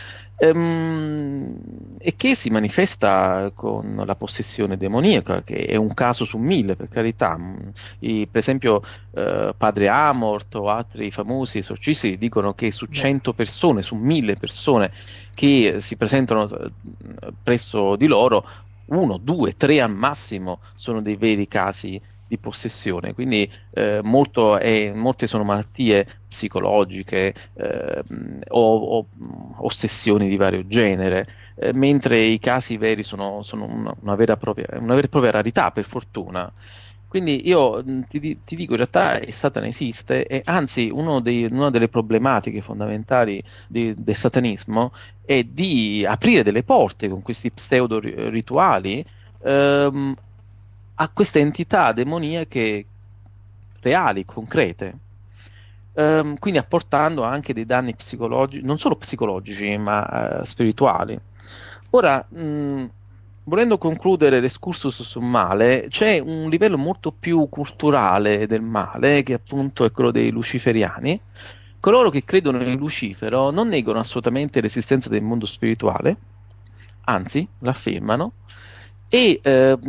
e che si manifesta con la possessione demoniaca, che è un caso su mille, per carità. Per esempio, Padre Amort o altri famosi esorcisti dicono che su Beh, 100 persone, su 1000 persone che si presentano presso di loro, uno, due, tre al massimo sono dei veri casi di possessione, quindi molte sono malattie psicologiche o ossessioni di vario genere, mentre i casi veri sono una vera e propria rarità, per fortuna. Quindi io ti dico, in realtà Satana esiste e anzi una delle problematiche fondamentali del satanismo è di aprire delle porte con questi pseudo rituali ehm, a queste entità demoniache reali, concrete. Quindi apportando anche dei danni psicologici, non solo psicologici, ma spirituali. Ora, volendo concludere l'escursus sul male, c'è un livello molto più culturale del male, che appunto è quello dei luciferiani. Coloro che credono in Lucifero non negano assolutamente l'esistenza del mondo spirituale, anzi, l'affermano, e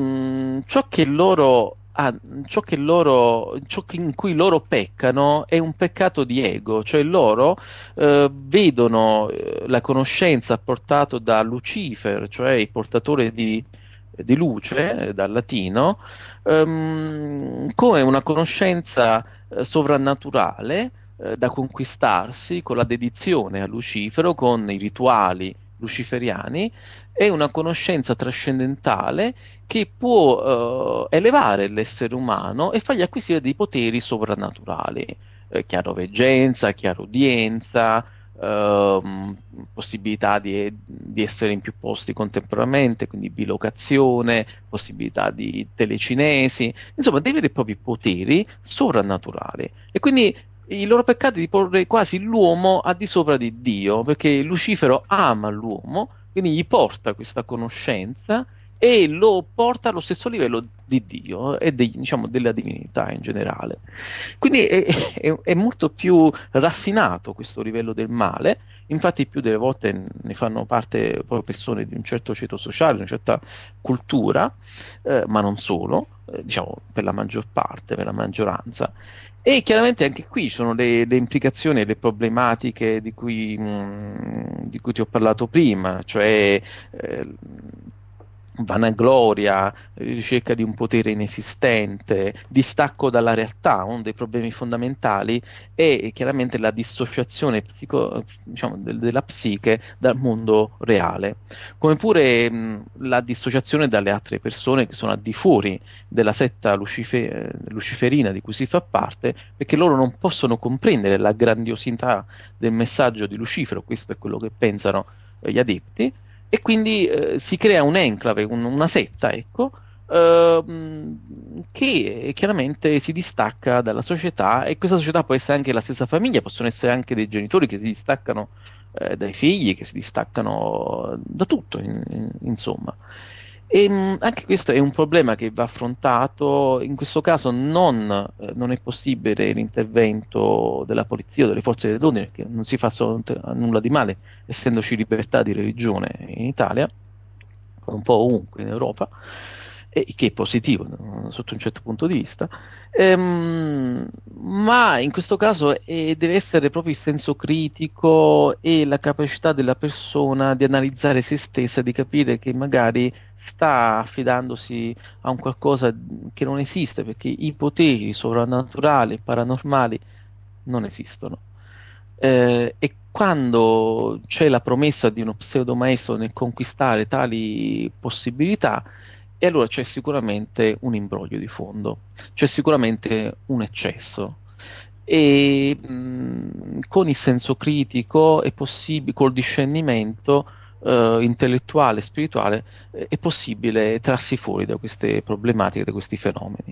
ciò in cui loro peccano è un peccato di ego, cioè loro vedono la conoscenza apportata da Lucifer, cioè il portatore di luce, dal latino, come una conoscenza sovrannaturale da conquistarsi con la dedizione a Lucifero, con i rituali luciferiani, è una conoscenza trascendentale che può elevare l'essere umano e fargli acquisire dei poteri sovrannaturali, chiaroveggenza, chiaraudienza, possibilità di essere in più posti contemporaneamente, quindi bilocazione, possibilità di telecinesi, insomma dei veri e propri poteri sovrannaturali. E quindi i loro peccati di porre quasi l'uomo al di sopra di Dio, perché Lucifero ama l'uomo, quindi gli porta questa conoscenza e lo porta allo stesso livello di Dio e diciamo, della divinità in generale. Quindi è molto più raffinato questo livello del male, infatti più delle volte ne fanno parte proprio persone di un certo ceto sociale, di una certa cultura, ma non solo, diciamo per la maggior parte, per la maggioranza. E chiaramente anche qui ci sono le implicazioni e le problematiche di cui ti ho parlato prima, cioè vanagloria, ricerca di un potere inesistente, distacco dalla realtà. Uno dei problemi fondamentali è chiaramente la dissociazione diciamo, della psiche dal mondo reale, come pure la dissociazione dalle altre persone che sono al di fuori della setta luciferina di cui si fa parte, perché loro non possono comprendere la grandiosità del messaggio di Lucifero. Questo è quello che pensano gli adepti, e quindi si crea un'enclave, una setta, ecco, che chiaramente si distacca dalla società, e questa società può essere anche la stessa famiglia, possono essere anche dei genitori che si distaccano dai figli, che si distaccano da tutto, insomma. E anche questo è un problema che va affrontato. In questo caso non è possibile l'intervento della polizia o delle forze dell'ordine, perché non si fa nulla di male, essendoci libertà di religione in Italia, un po' ovunque in Europa, e che è positivo sotto un certo punto di vista, ma in questo caso deve essere proprio il senso critico e la capacità della persona di analizzare se stessa, di capire che magari sta affidandosi a un qualcosa che non esiste, perché i poteri sovrannaturali, paranormali non esistono. E quando c'è la promessa di uno pseudomaestro nel conquistare tali possibilità, e allora c'è sicuramente un imbroglio di fondo, c'è sicuramente un eccesso, e con il senso critico è possibile, col discernimento intellettuale e spirituale, è possibile trarsi fuori da queste problematiche, da questi fenomeni.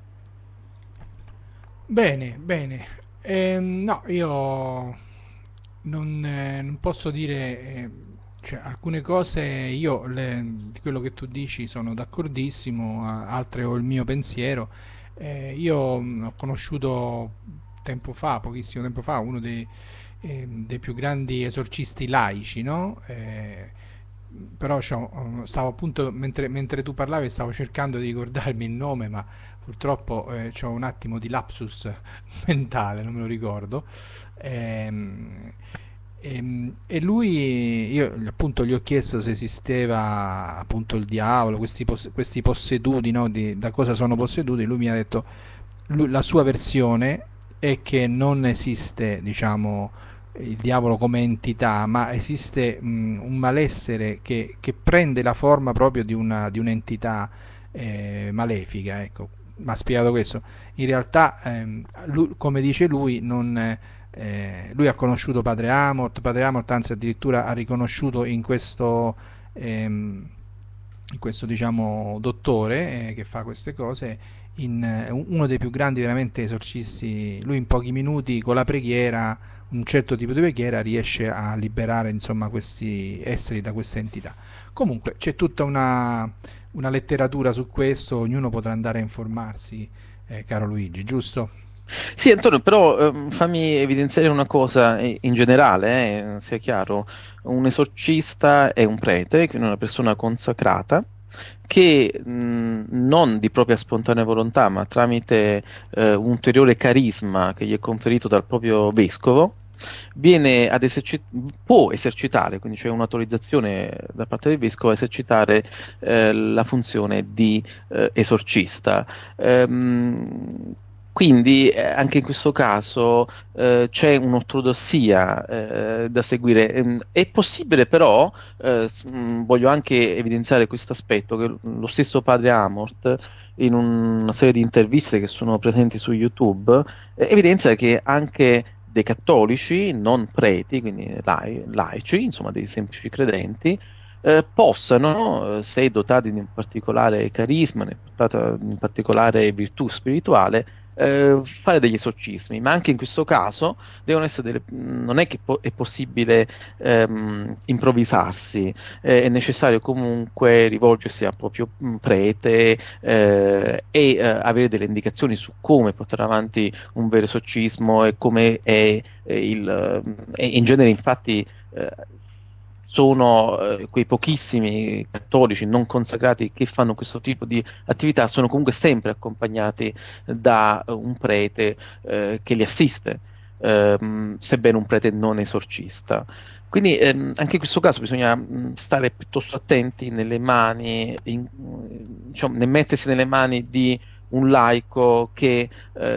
Bene, bene. No, io non posso dire, cioè, alcune cose io di quello che tu dici sono d'accordissimo, altre ho il mio pensiero. Io ho conosciuto tempo fa, pochissimo tempo fa, uno dei più grandi esorcisti laici, no? Però stavo appunto, mentre tu parlavi, stavo cercando di ricordarmi il nome, ma purtroppo c'ho un attimo di lapsus mentale, non me lo ricordo. E lui, io appunto gli ho chiesto se esisteva appunto il diavolo, questi posseduti, no? Da cosa sono posseduti. Lui mi ha detto, la sua versione è che non esiste, diciamo, il diavolo come entità, ma esiste un malessere che prende la forma proprio di un'entità malefica, ecco. Mi ha spiegato questo. In realtà, come dice lui, lui ha conosciuto Padre Amort, anzi addirittura ha riconosciuto in questo diciamo dottore che fa queste cose, uno dei più grandi veramente esorcisti. Lui in pochi minuti, con la preghiera, un certo tipo di preghiera, riesce a liberare, insomma, questi esseri da questa entità. Comunque c'è tutta una letteratura su questo, ognuno potrà andare a informarsi, caro Luigi, giusto? Sì, Antonio, però fammi evidenziare una cosa in generale, sia chiaro: un esorcista è un prete, quindi una persona consacrata, che non di propria spontanea volontà, ma tramite un ulteriore carisma che gli è conferito dal proprio vescovo, viene può esercitare, quindi c'è un'autorizzazione da parte del vescovo a esercitare la funzione di esorcista. Quindi anche in questo caso c'è un'ortodossia da seguire. È possibile però, voglio anche evidenziare questo aspetto, che lo stesso padre Amort, in una serie di interviste che sono presenti su YouTube, evidenzia che anche dei cattolici, non preti, quindi laici, insomma dei semplici credenti, possano, se dotati di un particolare carisma, di un particolare virtù spirituale, fare degli esorcismi. Ma anche in questo caso devono essere non è che è possibile improvvisarsi, è necessario comunque rivolgersi al proprio prete e avere delle indicazioni su come portare avanti un vero esorcismo, e come è in genere, infatti, sono quei pochissimi cattolici non consacrati che fanno questo tipo di attività, sono comunque sempre accompagnati da un prete che li assiste. sebbene un prete non esorcista. Quindi anche in questo caso bisogna stare piuttosto attenti nelle mani, diciamo, nel mettersi nelle mani di un laico che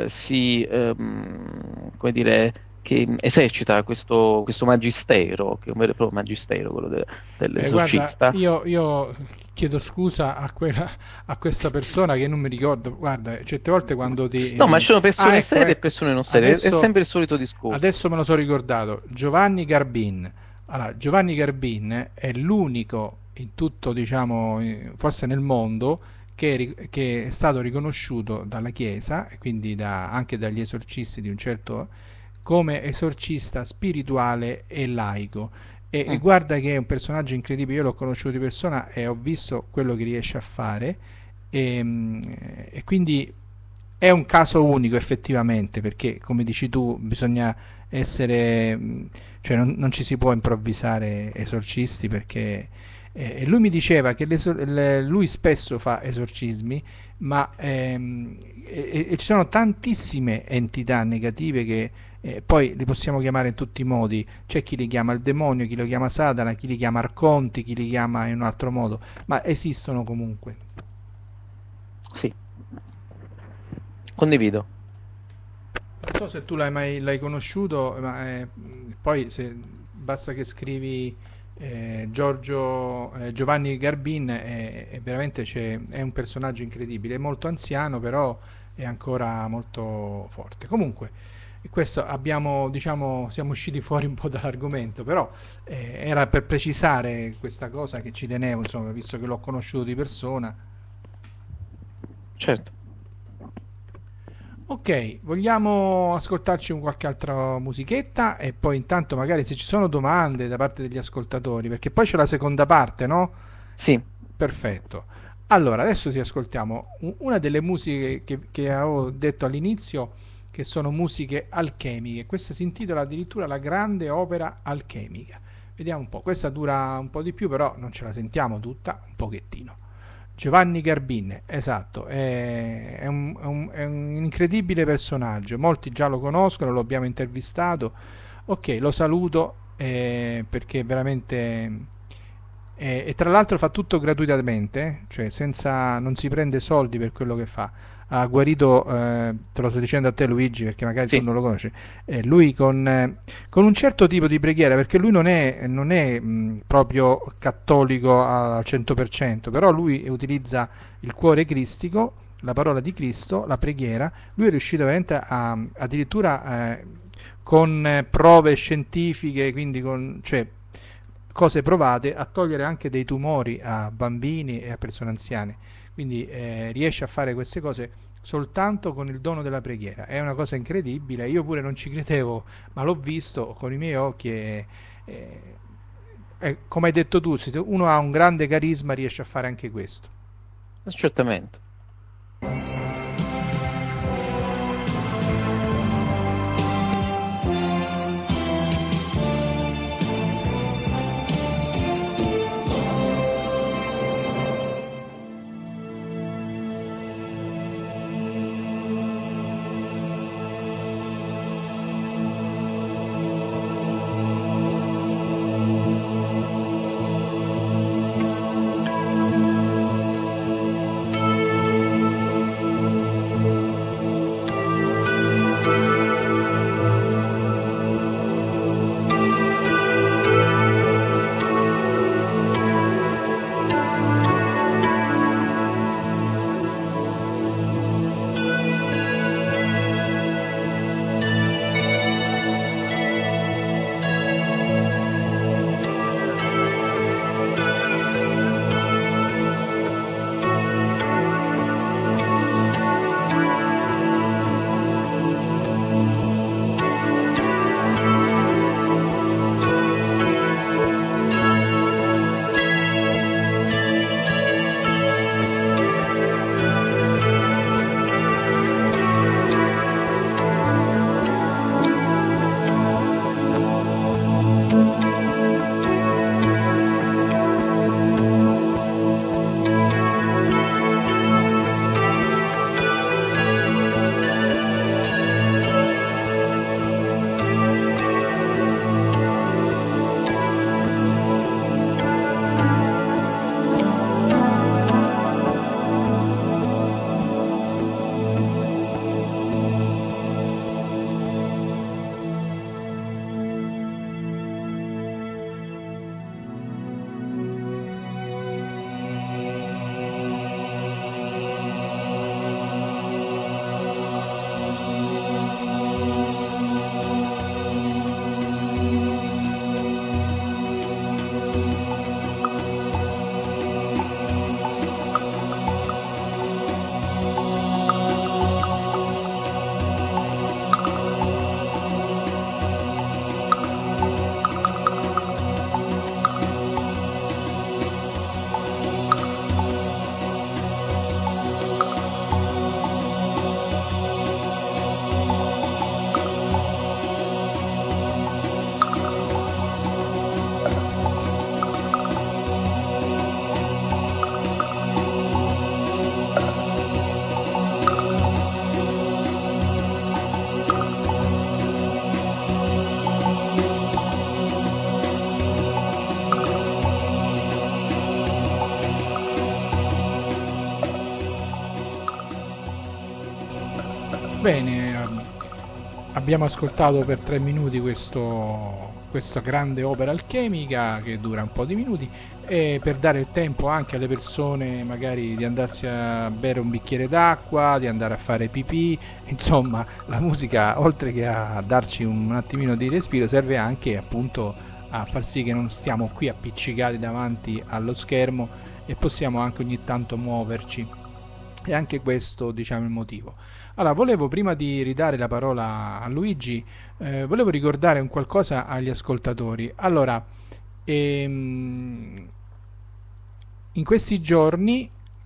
come dire, che esercita questo magistero, che è un vero e proprio magistero, quello dell'esorcista. Guarda, io chiedo scusa a questa persona che non mi ricordo. Guarda, certe volte quando ti... No, ma ci sono persone ecco, serie e persone non serie, adesso, è sempre il solito discorso. Adesso me lo sono ricordato. Giovanni Garbin. Allora, Giovanni Garbin è l'unico in tutto, diciamo, forse nel mondo, che è stato riconosciuto dalla Chiesa, e quindi anche dagli esorcisti di un certo, come esorcista spirituale e laico. E guarda che è un personaggio incredibile. Io l'ho conosciuto di persona e ho visto quello che riesce a fare, e quindi è un caso unico effettivamente, perché come dici tu bisogna essere, cioè non ci si può improvvisare esorcisti, perché e lui mi diceva che lui spesso fa esorcismi, ma e ci sono tantissime entità negative che poi li possiamo chiamare in tutti i modi. C'è chi li chiama il demonio, chi lo chiama Satana, chi li chiama arconti, chi li chiama in un altro modo, ma esistono comunque. Sì, condivido. Non so se tu l'hai conosciuto, ma poi basta che scrivi Giovanni Garbin, veramente è un personaggio incredibile, è molto anziano, però è ancora molto forte. Comunque, questo diciamo, siamo usciti fuori un po' dall'argomento, però era per precisare questa cosa che ci tenevo, insomma, visto che l'ho conosciuto di persona. Certo. Ok, vogliamo ascoltarci qualche altra musichetta e poi intanto magari se ci sono domande da parte degli ascoltatori, perché poi c'è la seconda parte, no? Sì. Perfetto. Allora, adesso ascoltiamo una delle musiche che avevo detto all'inizio, che sono musiche alchemiche. Questa si intitola addirittura La grande opera alchemica. Vediamo un po', questa dura un po' di più, però non ce la sentiamo tutta, un pochettino. Giovanni Garbin, esatto, è un incredibile personaggio, molti già lo conoscono, lo abbiamo intervistato. Ok, lo saluto perché veramente e tra l'altro fa tutto gratuitamente, cioè non si prende soldi per quello che fa. Ha guarito, te lo sto dicendo a te Luigi perché magari sì, tu non lo conosci, lui con un certo tipo di preghiera, perché lui non è proprio cattolico al 100%, però lui utilizza il cuore cristico, la parola di Cristo, la preghiera. Lui è riuscito veramente addirittura con prove scientifiche, quindi cioè, cose provate, a togliere anche dei tumori a bambini e a persone anziane. Quindi riesce a fare queste cose soltanto con il dono della preghiera. È una cosa incredibile. Io pure non ci credevo, ma l'ho visto con i miei occhi e come hai detto tu, se uno ha un grande carisma riesce a fare anche questo. Certamente. abbiamo ascoltato per 3 minuti questa grande opera alchemica che dura un po' di minuti, e per dare il tempo anche alle persone magari di andarsi a bere un bicchiere d'acqua, di andare a fare pipì. Insomma, la musica, oltre che a darci un attimino di respiro, serve anche appunto a far sì che non stiamo qui appiccicati davanti allo schermo e possiamo anche ogni tanto muoverci. E anche questo, diciamo, è il motivo. Allora, volevo, prima di ridare la parola a Luigi, volevo ricordare un qualcosa agli ascoltatori. Allora, in questi giorni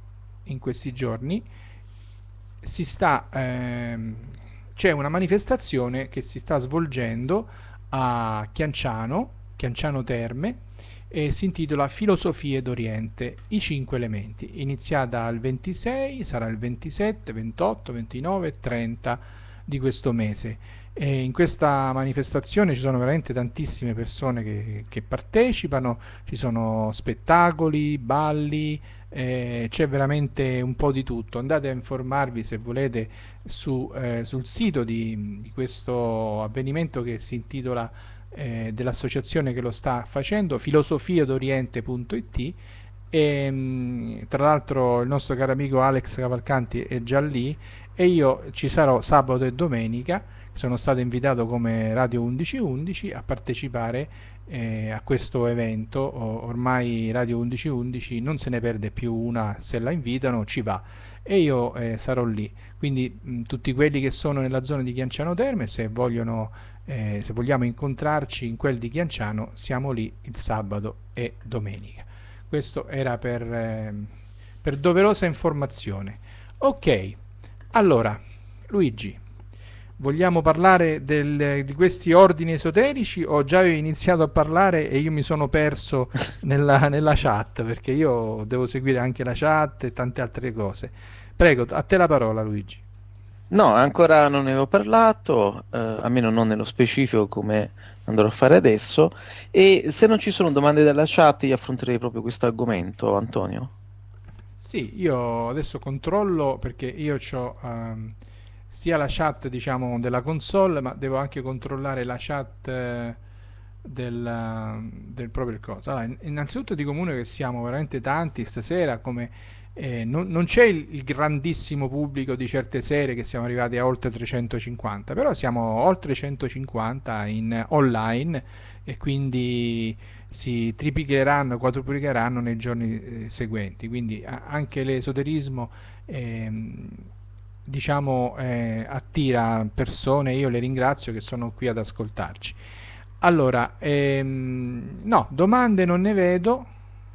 c'è una manifestazione che si sta svolgendo a Chianciano Terme, e si intitola Filosofie d'Oriente, i 5 elementi, iniziata il 26, sarà il 27, 28, 29 e 30 di questo mese. E in questa manifestazione ci sono veramente tantissime persone che partecipano, ci sono spettacoli, balli, c'è veramente un po' di tutto. Andate a informarvi, se volete, sul sito di questo avvenimento, che si intitola, dell'associazione che lo sta facendo, filosofiedoriente.it. E tra l'altro il nostro caro amico Alex Cavalcanti è già lì, e io ci sarò sabato e domenica. Sono stato invitato come Radio 1111 a partecipare a questo evento. Ormai Radio 1111 non se ne perde più una, se la invitano ci va, e io sarò lì. Quindi tutti quelli che sono nella zona di Chianciano Terme, se vogliamo incontrarci in quel di Chianciano, siamo lì il sabato e domenica. Questo era per doverosa informazione. Ok, allora Luigi, vogliamo parlare di questi ordini esoterici, o già avevi iniziato a parlare e io mi sono perso nella chat, perché io devo seguire anche la chat e tante altre cose. Prego, a te la parola, Luigi. No, ancora non ne avevo parlato, almeno non nello specifico come andrò a fare adesso, e se non ci sono domande dalla chat io affronterei proprio questo argomento, Antonio. Sì, io adesso controllo, perché io ho sia la chat, diciamo, della console, ma devo anche controllare la chat del proprio cosa. Allora, innanzitutto dico che siamo veramente tanti stasera, come non c'è il grandissimo pubblico di certe serie, che siamo arrivati a oltre 350, però siamo oltre 150 in online, e quindi si triplicheranno, quadruplicheranno nei giorni seguenti. Quindi anche l'esoterismo diciamo attira persone, io le ringrazio che sono qui ad ascoltarci. Allora, no, domande non ne vedo.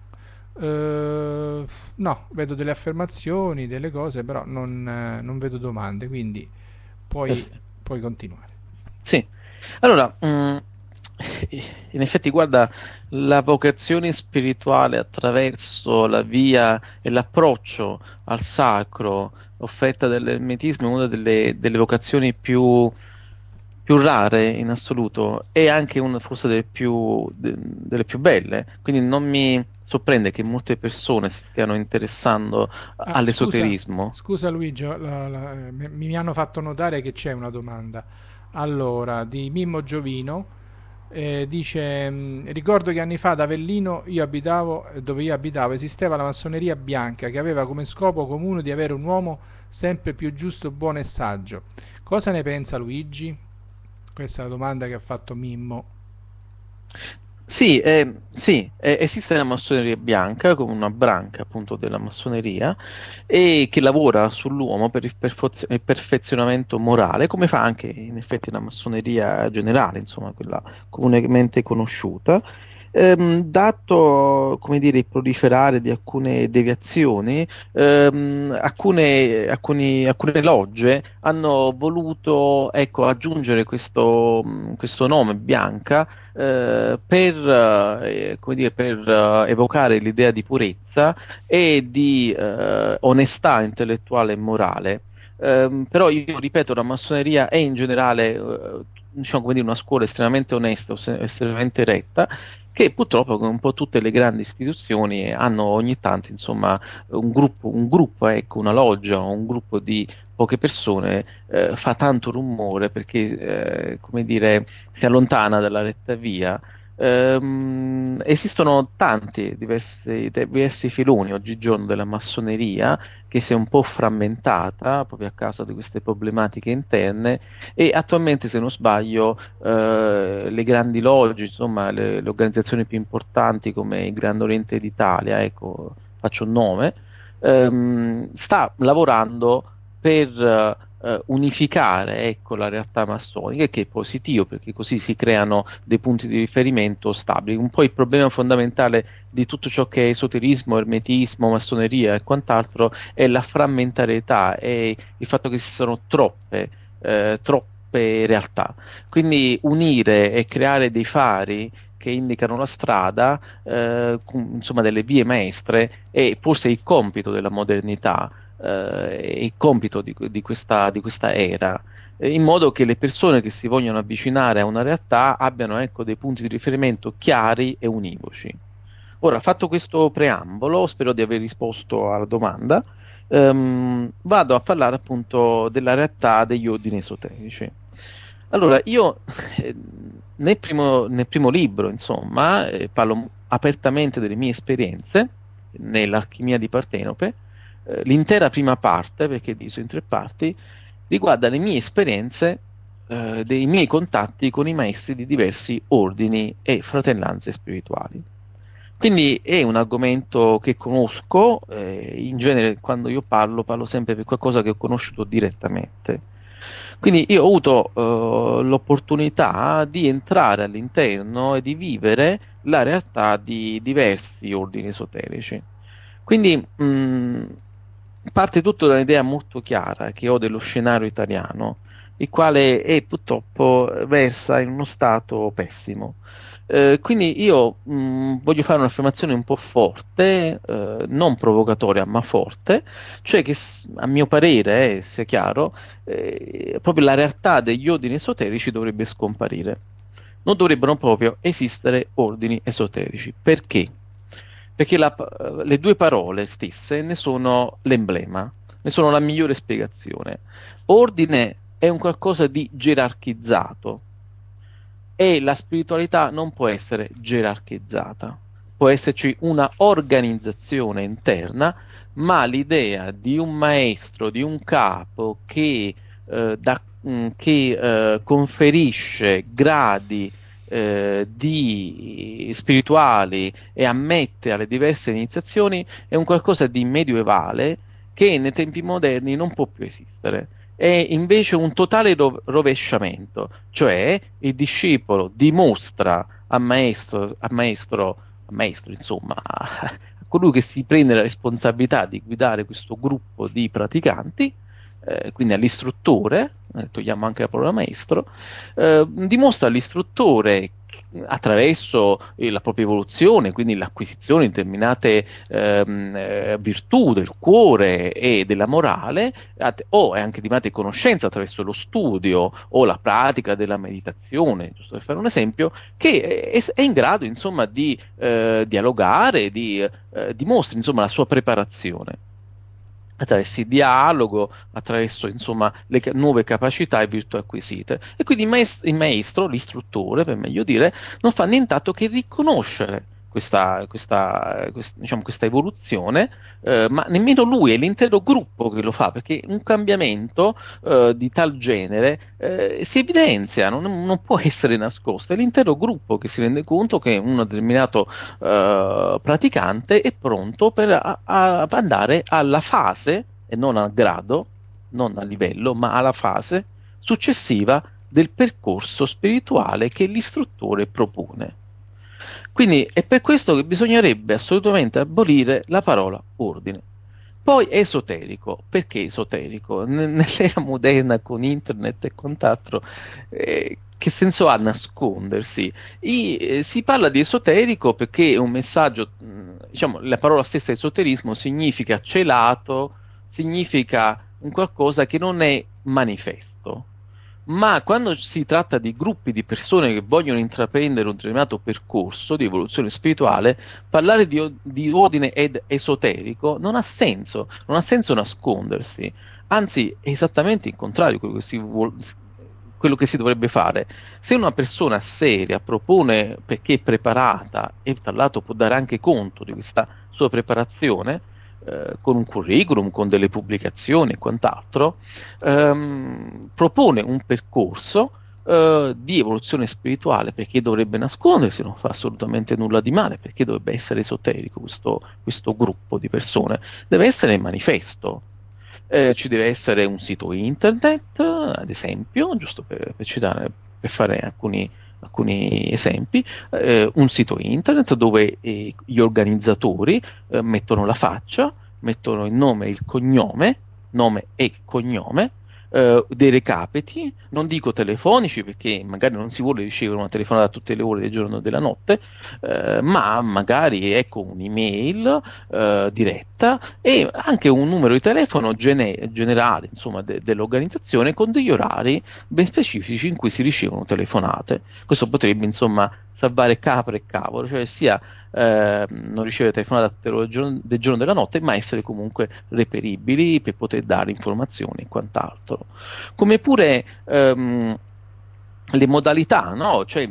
No, vedo delle affermazioni, delle cose, però non vedo domande, quindi puoi continuare. Sì, allora, in effetti, guarda, la vocazione spirituale attraverso la via e l'approccio al sacro offerta dall'ermetismo è una delle vocazioni più rare in assoluto, e anche una forse delle più belle, quindi non mi sorprende che molte persone si stiano interessando all'esoterismo. Scusa Luigi, mi hanno fatto notare che c'è una domanda. Allora, di Mimmo Giovino, dice: ricordo che anni fa ad Avellino dove io abitavo, esisteva la massoneria bianca, che aveva come scopo comune di avere un uomo sempre più giusto, buono e saggio. Cosa ne pensa Luigi? Questa è la domanda che ha fatto Mimmo. Sì, esiste la massoneria bianca come una branca appunto della massoneria, e che lavora sull'uomo per il perfezionamento morale, come fa anche in effetti la massoneria generale, insomma quella comunemente conosciuta. Dato, come dire, il proliferare di alcune deviazioni, alcune logge hanno voluto, ecco, aggiungere questo nome Bianca per evocare l'idea di purezza e di onestà intellettuale e morale. Però io ripeto, la massoneria è in generale diciamo, come dire, una scuola estremamente onesta, estremamente retta, che purtroppo, come un po' tutte le grandi istituzioni, hanno ogni tanto, insomma, un gruppo, ecco, una loggia, un gruppo di poche persone fa tanto rumore perché, come dire, si allontana dalla retta via. Esistono tanti diversi filoni oggigiorno della massoneria, che si è un po' frammentata proprio a causa di queste problematiche interne, e attualmente, se non sbaglio, le grandi logge, insomma le organizzazioni più importanti come il Grande Oriente d'Italia, ecco, faccio un nome, sta lavorando per unificare, ecco, la realtà massonica, che è positivo perché così si creano dei punti di riferimento stabili. Un po' il problema fondamentale di tutto ciò che è esoterismo, ermetismo, massoneria e quant'altro è la frammentarietà e il fatto che ci sono troppe realtà. Quindi unire e creare dei fari che indicano la strada, insomma delle vie maestre, è forse il compito della modernità, il compito di questa era, in modo che le persone che si vogliono avvicinare a una realtà abbiano, ecco, dei punti di riferimento chiari e univoci. Ora, fatto questo preambolo, spero di aver risposto alla domanda. Vado a parlare appunto della realtà degli ordini esoterici. Allora, io nel primo libro, insomma, parlo apertamente delle mie esperienze nell'Alchimia di Partenope. L'intera prima parte, perché è diviso in 3 parti, riguarda le mie esperienze, dei miei contatti con i maestri di diversi ordini e fratellanze spirituali. Quindi è un argomento che conosco, in genere quando io parlo sempre per qualcosa che ho conosciuto direttamente. Quindi io ho avuto l'opportunità di entrare all'interno e di vivere la realtà di diversi ordini esoterici. Quindi parte tutto da un'idea molto chiara che ho dello scenario italiano, il quale purtroppo versa in uno stato pessimo. Quindi io voglio fare un'affermazione un po' forte, non provocatoria ma forte, cioè che a mio parere, sia chiaro, proprio la realtà degli ordini esoterici dovrebbe scomparire. Non dovrebbero proprio esistere ordini esoterici. Perché? Perché le 2 parole stesse ne sono l'emblema, ne sono la migliore spiegazione. Ordine è un qualcosa di gerarchizzato e la spiritualità non può essere gerarchizzata. Può esserci una organizzazione interna, ma l'idea di un maestro, di un capo che conferisce gradi spirituali e ammette alle diverse iniziazioni è un qualcosa di medievale che nei tempi moderni non può più esistere. È invece un totale rovesciamento, cioè il discepolo dimostra al maestro, insomma, a colui che si prende la responsabilità di guidare questo gruppo di praticanti, quindi all'istruttore, togliamo anche la parola maestro, dimostra all'istruttore attraverso la propria evoluzione, quindi l'acquisizione di determinate virtù del cuore e della morale, o anche determinate conoscenze attraverso lo studio o la pratica della meditazione, giusto per fare un esempio, che è in grado, insomma, di dialogare, dimostra, insomma, la sua preparazione attraverso il dialogo, attraverso, insomma, le nuove capacità e virtù acquisite. E quindi il maestro, l'istruttore, per meglio dire, non fa nient'altro che riconoscere questa evoluzione, ma nemmeno lui, è l'intero gruppo che lo fa, perché un cambiamento di tal genere si evidenzia, non può essere nascosto, è l'intero gruppo che si rende conto che un determinato praticante è pronto per andare alla fase, e non al grado, non al livello, ma alla fase successiva del percorso spirituale che l'istruttore propone. Quindi è per questo che bisognerebbe assolutamente abolire la parola ordine. Poi esoterico, perché esoterico? Nell'era moderna con internet e quant'altro, che senso ha nascondersi? Si parla di esoterico perché è un messaggio, diciamo, la parola stessa esoterismo significa celato, significa un qualcosa che non è manifesto. Ma quando si tratta di gruppi di persone che vogliono intraprendere un determinato percorso di evoluzione spirituale, parlare di ordine ed esoterico non ha senso nascondersi, anzi è esattamente il contrario quello che si dovrebbe fare. Se una persona seria propone perché è preparata e tra l'altro può dare anche conto di questa sua preparazione, con un curriculum, con delle pubblicazioni e quant'altro, propone un percorso di evoluzione spirituale, perché dovrebbe nascondersi, non fa assolutamente nulla di male, perché dovrebbe essere esoterico questo gruppo di persone, deve essere manifesto. Ci deve essere un sito internet, ad esempio, giusto per citare, per fare alcuni esempi, un sito internet dove gli organizzatori mettono la faccia, mettono il nome e il cognome, nome e cognome, dei recapiti, non dico telefonici perché magari non si vuole ricevere una telefonata a tutte le ore del giorno e della notte, ma magari ecco un'email diretta e anche un numero di telefono generale, insomma, dell'organizzazione, con degli orari ben specifici in cui si ricevono telefonate. Questo potrebbe insomma salvare capre e cavolo, cioè sia non ricevere telefonate a tutte le ore del giorno e della notte, ma essere comunque reperibili per poter dare informazioni e quant'altro. Come pure le modalità, no? Cioè,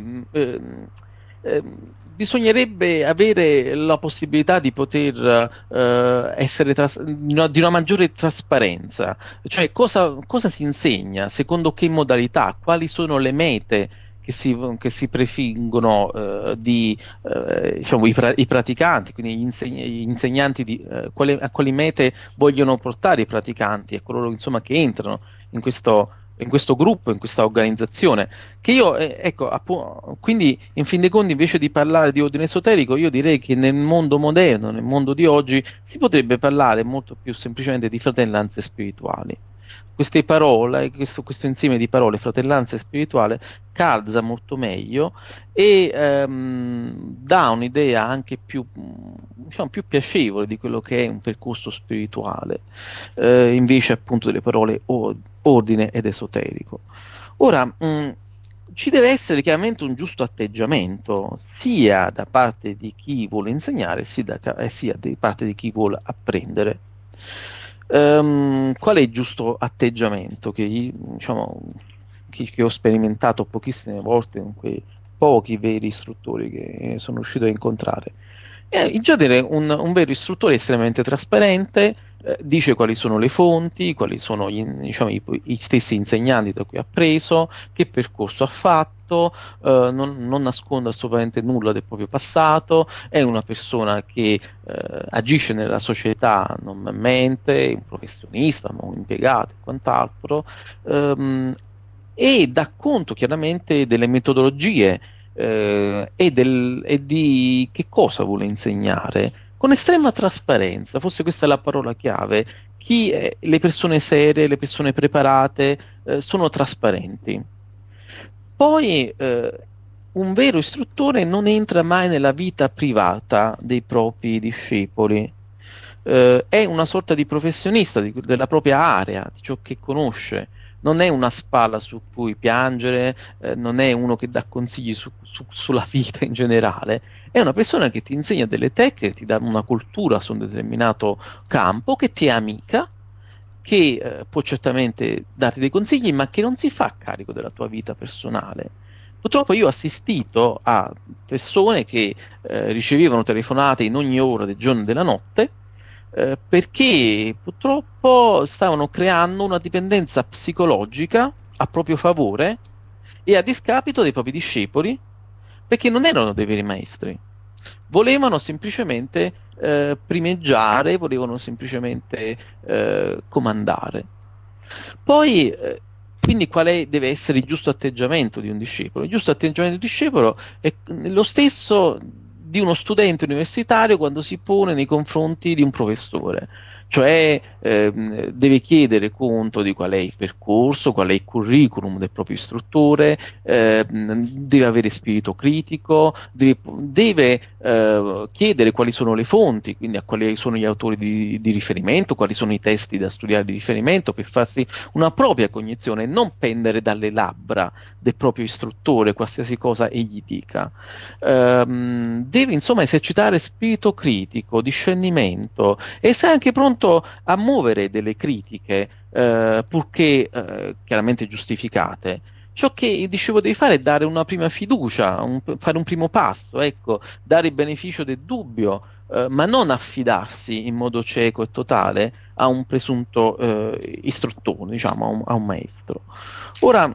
bisognerebbe avere la possibilità di poter essere di una maggiore trasparenza, cioè cosa si insegna, secondo che modalità, quali sono le mete che si prefiggono diciamo, i praticanti, quindi gli insegnanti a quali mete vogliono portare i praticanti e coloro insomma, che entrano in questo gruppo, in questa organizzazione, che io, quindi in fin dei conti invece di parlare di ordine esoterico, io direi che nel mondo moderno, nel mondo di oggi, si potrebbe parlare molto più semplicemente di fratellanze spirituali. Queste parole, questo insieme di parole, fratellanza e spirituale, calza molto meglio e dà un'idea anche più, diciamo, più piacevole di quello che è un percorso spirituale, invece appunto delle parole ordine ed esoterico. Ora, ci deve essere chiaramente un giusto atteggiamento, sia da parte di chi vuole insegnare, sia da parte di chi vuole apprendere. Qual è il giusto atteggiamento che ho sperimentato pochissime volte con quei pochi veri istruttori che sono riuscito a incontrare? In genere un vero istruttore è estremamente trasparente, dice quali sono le fonti, quali sono gli stessi insegnanti da cui ha preso, che percorso ha fatto, non nasconde assolutamente nulla del proprio passato, è una persona che agisce nella società normalmente, un professionista, un impiegato e quant'altro, e dà conto chiaramente delle metodologie e di che cosa vuole insegnare, con estrema trasparenza. Forse questa è la parola chiave. Le persone serie, le persone preparate sono trasparenti. Poi un vero istruttore non entra mai nella vita privata dei propri discepoli, è una sorta di professionista della propria area, di ciò che conosce. Non è una spalla su cui piangere, non è uno che dà consigli sulla vita in generale, è una persona che ti insegna delle tecniche, ti dà una cultura su un determinato campo, che ti è amica, che può certamente darti dei consigli, ma che non si fa carico della tua vita personale. Purtroppo io ho assistito a persone che ricevevano telefonate in ogni ora del giorno e della notte, perché purtroppo stavano creando una dipendenza psicologica a proprio favore e a discapito dei propri discepoli, perché non erano dei veri maestri, volevano semplicemente primeggiare, volevano semplicemente comandare. Poi quindi deve essere il giusto atteggiamento di un discepolo? Il giusto atteggiamento di un discepolo è lo stesso di uno studente universitario quando si pone nei confronti di un professore, cioè deve chiedere conto di qual è il percorso, qual è il curriculum del proprio istruttore, deve avere spirito critico, deve chiedere quali sono le fonti, quindi a quali sono gli autori di riferimento, quali sono i testi da studiare di riferimento, per farsi una propria cognizione e non pendere dalle labbra del proprio istruttore qualsiasi cosa egli dica. Deve insomma esercitare spirito critico, discernimento, e essere anche pronto a muovere delle critiche, purché chiaramente giustificate. Ciò che dicevo devi fare è dare una prima fiducia, fare un primo passo, ecco, dare il beneficio del dubbio, ma non affidarsi in modo cieco e totale a un presunto istruttore, diciamo, a un maestro. Ora,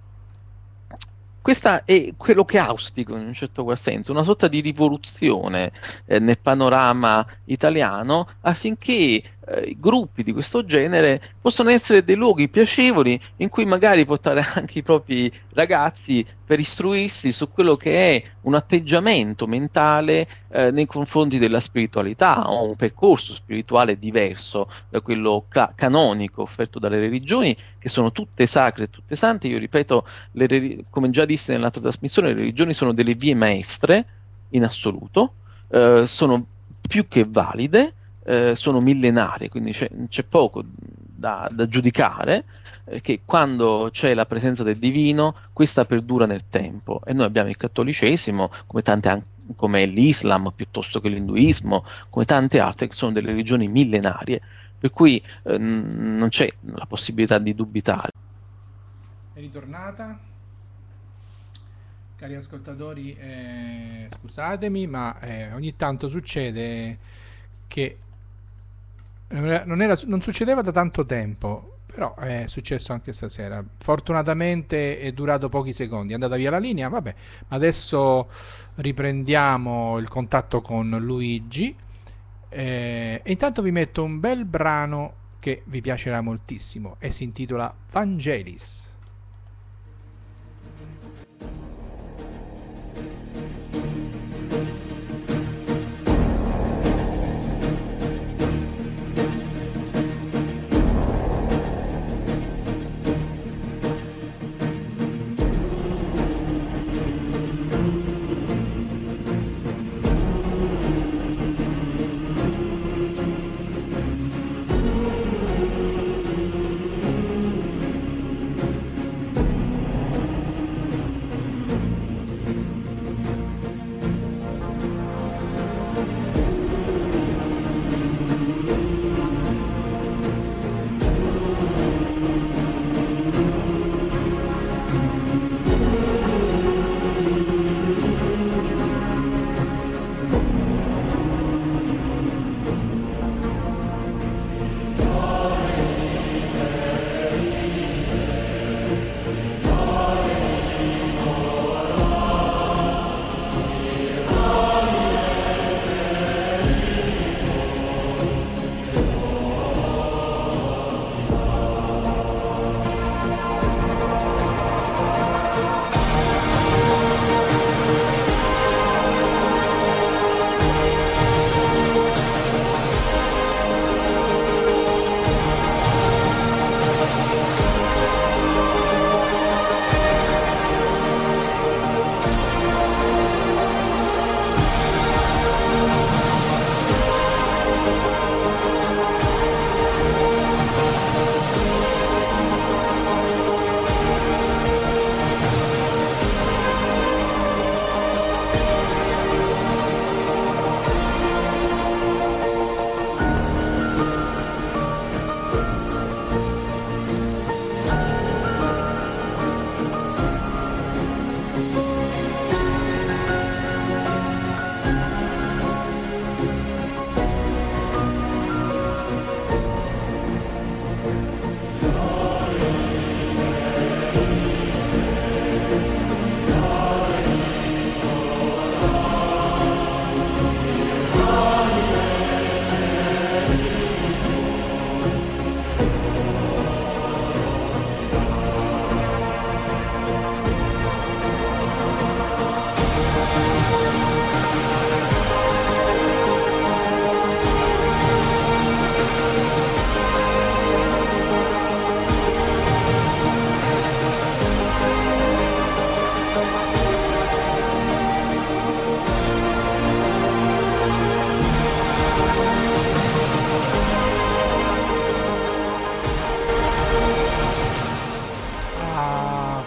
questa è quello che auspico in un certo qual senso, una sorta di rivoluzione nel panorama italiano, affinché gruppi di questo genere possano essere dei luoghi piacevoli in cui magari portare anche i propri ragazzi per istruirsi su quello che è un atteggiamento mentale nei confronti della spiritualità, o un percorso spirituale diverso da quello canonico offerto dalle religioni, che sono tutte sacre e tutte sante. Io ripeto, come già dissi nell'altra trasmissione, le religioni sono delle vie maestre in assoluto, sono più che valide, sono millenarie, quindi c'è poco da giudicare, che quando c'è la presenza del divino, questa perdura nel tempo. E noi abbiamo il cattolicesimo, come l'Islam, piuttosto che l'induismo, come tante altre, che sono delle religioni millenarie, per cui non c'è la possibilità di dubitare. È ritornata? Cari ascoltatori, scusatemi, ma ogni tanto succede che non succedeva da tanto tempo, però è successo anche stasera. Fortunatamente è durato pochi secondi, è andata via la linea, vabbè. Adesso riprendiamo il contatto con Luigi, e intanto vi metto un bel brano che vi piacerà moltissimo e si intitola Vangelis.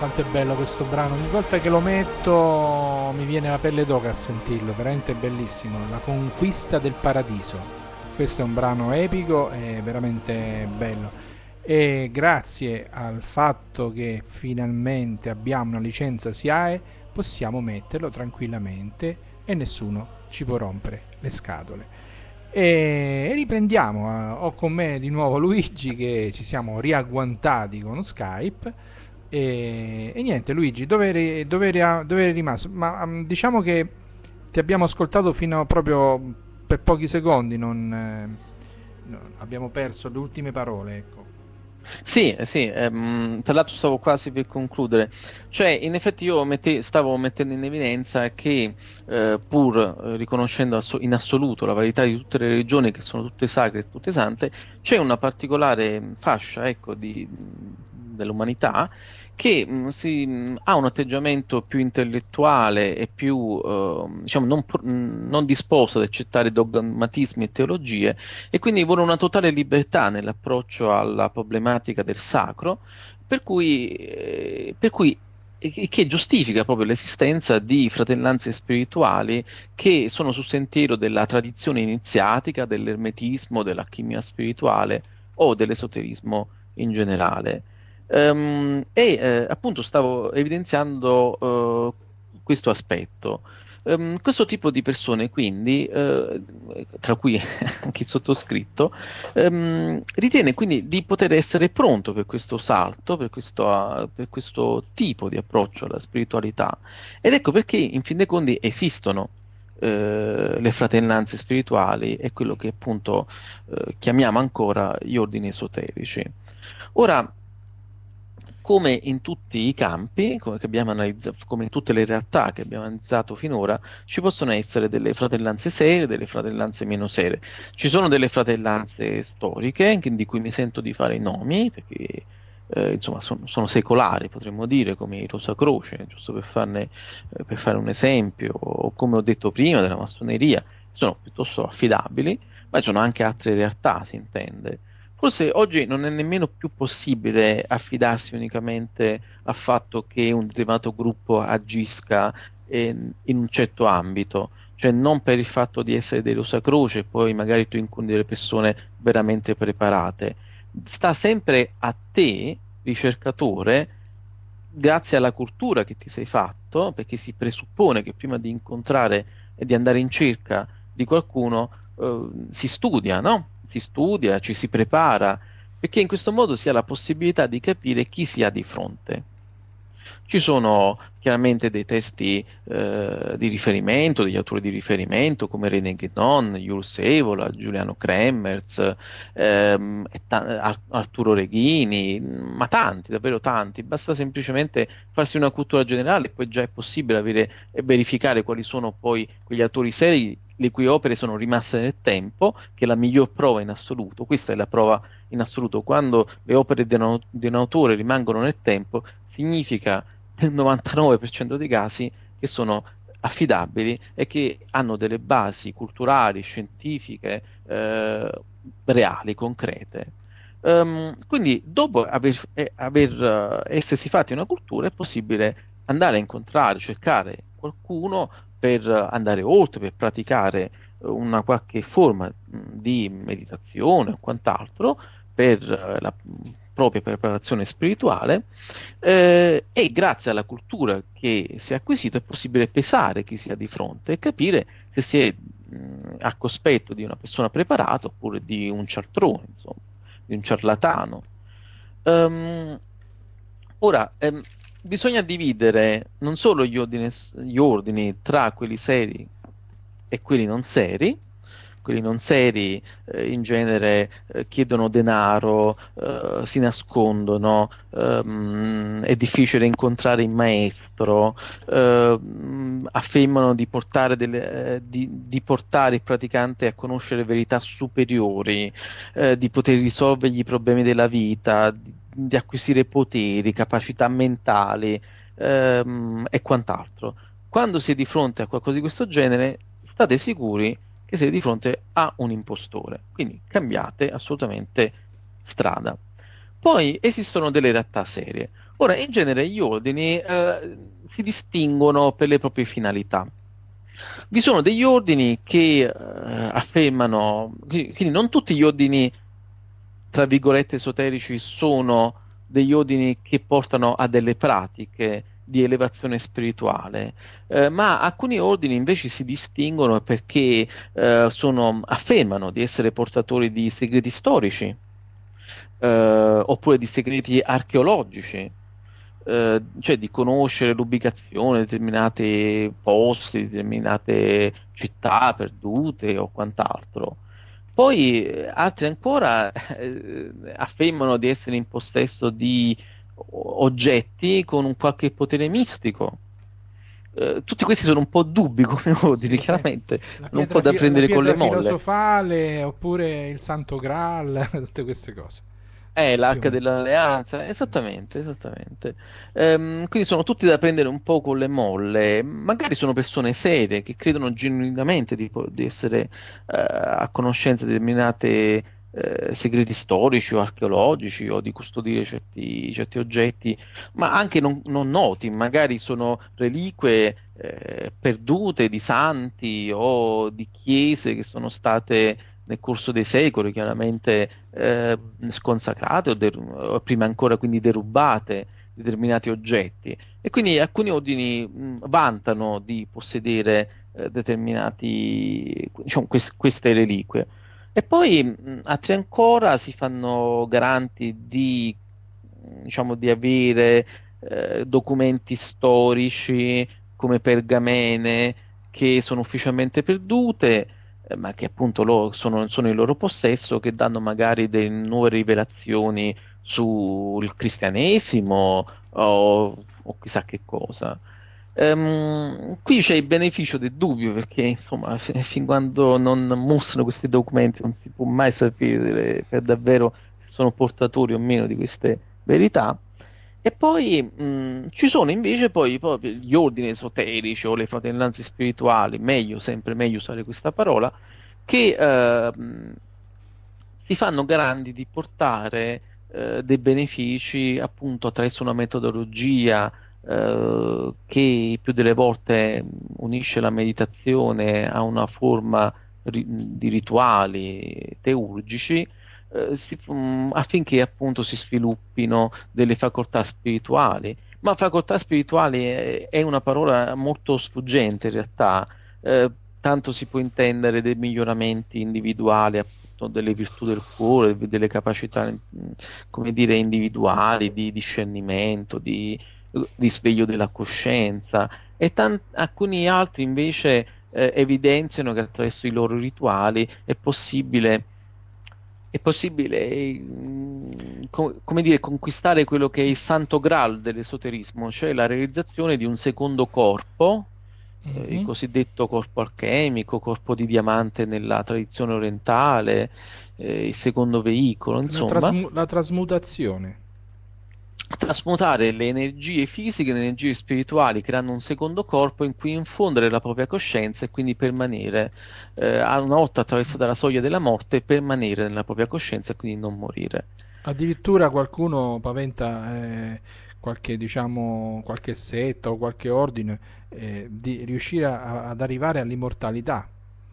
quanto è bello questo brano, ogni volta che lo metto mi viene la pelle d'oca a sentirlo, veramente bellissimo, La conquista del paradiso. Questo è un brano epico e veramente bello, e grazie al fatto che finalmente abbiamo una licenza SIAE possiamo metterlo tranquillamente e nessuno ci può rompere le scatole. E riprendiamo, ho con me di nuovo Luigi, che ci siamo riagguantati con Skype. E niente, Luigi, dove eri rimasto? Ma diciamo che ti abbiamo ascoltato fino proprio per pochi secondi, abbiamo perso le ultime parole, ecco. Sì, sì, tra l'altro stavo quasi per concludere, cioè in effetti io stavo mettendo in evidenza che pur riconoscendo in assoluto la varietà di tutte le religioni, che sono tutte sacre e tutte sante, c'è una particolare fascia, ecco, dell'umanità che ha un atteggiamento più intellettuale e più diciamo non disposto ad accettare dogmatismi e teologie, e quindi vuole una totale libertà nell'approccio alla problematica del sacro, per cui che giustifica proprio l'esistenza di fratellanze spirituali che sono sul sentiero della tradizione iniziatica, dell'ermetismo, dell'alchimia spirituale o dell'esoterismo in generale. Appunto stavo evidenziando questo aspetto. Questo tipo di persone, quindi, tra cui anche il sottoscritto, ritiene quindi di poter essere pronto per questo salto, per questo tipo di approccio alla spiritualità. Ed ecco perché, in fin dei conti, esistono le fratellanze spirituali e quello che appunto chiamiamo ancora gli ordini esoterici. Ora, come in tutti i campi, come in tutte le realtà che abbiamo analizzato finora, ci possono essere delle fratellanze serie, delle fratellanze meno serie. Ci sono delle fratellanze storiche, di cui mi sento di fare i nomi, perché insomma sono secolari, potremmo dire, come i Rosa Croce, giusto per fare un esempio, o come ho detto prima, della massoneria, sono piuttosto affidabili, ma ci sono anche altre realtà, si intende. Forse oggi non è nemmeno più possibile affidarsi unicamente al fatto che un determinato gruppo agisca in un certo ambito, cioè non per il fatto di essere dei Rosa Croce e poi magari tu incontri delle persone veramente preparate. Sta sempre a te, ricercatore, grazie alla cultura che ti sei fatto, perché si presuppone che prima di incontrare e di andare in cerca di qualcuno si studia, no? Si studia, ci si prepara, perché in questo modo si ha la possibilità di capire chi si ha di fronte. Ci sono chiaramente dei testi di riferimento, degli autori di riferimento come René Guénon, Jules Evola, Giuliano Kremmerz, Arturo Reghini, ma tanti, davvero tanti. Basta semplicemente farsi una cultura generale e poi già è possibile avere e verificare quali sono poi quegli autori seri le cui opere sono rimaste nel tempo, che è la miglior prova in assoluto. Questa è la prova in assoluto. Quando le opere di un autore rimangono nel tempo, significa nel 99% dei casi che sono affidabili e che hanno delle basi culturali, scientifiche, reali, concrete. Quindi dopo aver essersi fatti una cultura è possibile andare a incontrare, cercare qualcuno per andare oltre, per praticare una qualche forma di meditazione o quant'altro per la propria preparazione spirituale, e grazie alla cultura che si è acquisito è possibile pesare chi si ha di fronte e capire se si è a cospetto di una persona preparata oppure di un cialtrone, insomma, di un ciarlatano. Ora, bisogna dividere non solo gli ordini tra quelli seri e quelli non seri. Quelli non seri in genere chiedono denaro, si nascondono, è difficile incontrare il maestro, affermano di portare di portare il praticante a conoscere verità superiori, di poter risolvergli i problemi della vita, di acquisire poteri, capacità mentali e quant'altro. Quando si è di fronte a qualcosa di questo genere, state sicuri che siete di fronte a un impostore, quindi cambiate assolutamente strada. Poi esistono delle realtà serie. Ora, in genere gli ordini si distinguono per le proprie finalità. Vi sono degli ordini che affermano, quindi non tutti gli ordini, tra virgolette, esoterici sono degli ordini che portano a delle pratiche di elevazione spirituale, ma alcuni ordini invece si distinguono perché affermano di essere portatori di segreti storici, oppure di segreti archeologici, cioè di conoscere l'ubicazione di determinati posti, determinate città perdute o quant'altro. Poi altri ancora affermano di essere in possesso di oggetti con un qualche potere mistico. Tutti questi sono un po' dubbi come ordini, chiaramente, non un po' da prendere con le molle. La pietra filosofale, oppure il Santo Graal, tutte queste cose. L'Arca dell'Alleanza, esattamente. Quindi sono tutti da prendere un po' con le molle. Magari sono persone serie che credono genuinamente di essere a conoscenza di determinate segreti storici o archeologici, o di custodire certi oggetti, ma anche non noti. Magari sono reliquie perdute di santi o di chiese che sono state nel corso dei secoli chiaramente sconsacrate o prima ancora quindi derubate determinati oggetti, e quindi alcuni ordini vantano di possedere determinati, diciamo, queste reliquie, e poi altri ancora si fanno garanti di, diciamo, di avere documenti storici come pergamene che sono ufficialmente perdute, ma che appunto sono in loro possesso, che danno magari delle nuove rivelazioni sul cristianesimo o chissà che cosa. Qui c'è il beneficio del dubbio, perché insomma fin quando non mostrano questi documenti non si può mai sapere per davvero se sono portatori o meno di queste verità. E poi ci sono invece poi proprio gli ordini esoterici o le fratellanze spirituali, sempre meglio usare questa parola, che si fanno garanti di portare dei benefici appunto attraverso una metodologia che più delle volte unisce la meditazione a una forma di rituali teurgici, affinché appunto si sviluppino delle facoltà spirituali. Ma facoltà spirituali è una parola molto sfuggente in realtà, tanto si può intendere dei miglioramenti individuali, appunto delle virtù del cuore, delle capacità, come dire, individuali di discernimento, di risveglio della coscienza, e alcuni altri invece evidenziano che attraverso i loro rituali è possibile come dire, conquistare quello che è il santo graal dell'esoterismo, cioè la realizzazione di un secondo corpo, il cosiddetto corpo alchemico, corpo di diamante nella tradizione orientale, il secondo veicolo, insomma. La trasmutazione. Trasmutare le energie fisiche in energie spirituali, creando un secondo corpo in cui infondere la propria coscienza e quindi permanere, una volta attraversata la soglia della morte, permanere nella propria coscienza e quindi non morire. Addirittura qualcuno paventa qualche setta o qualche ordine di riuscire ad arrivare all'immortalità.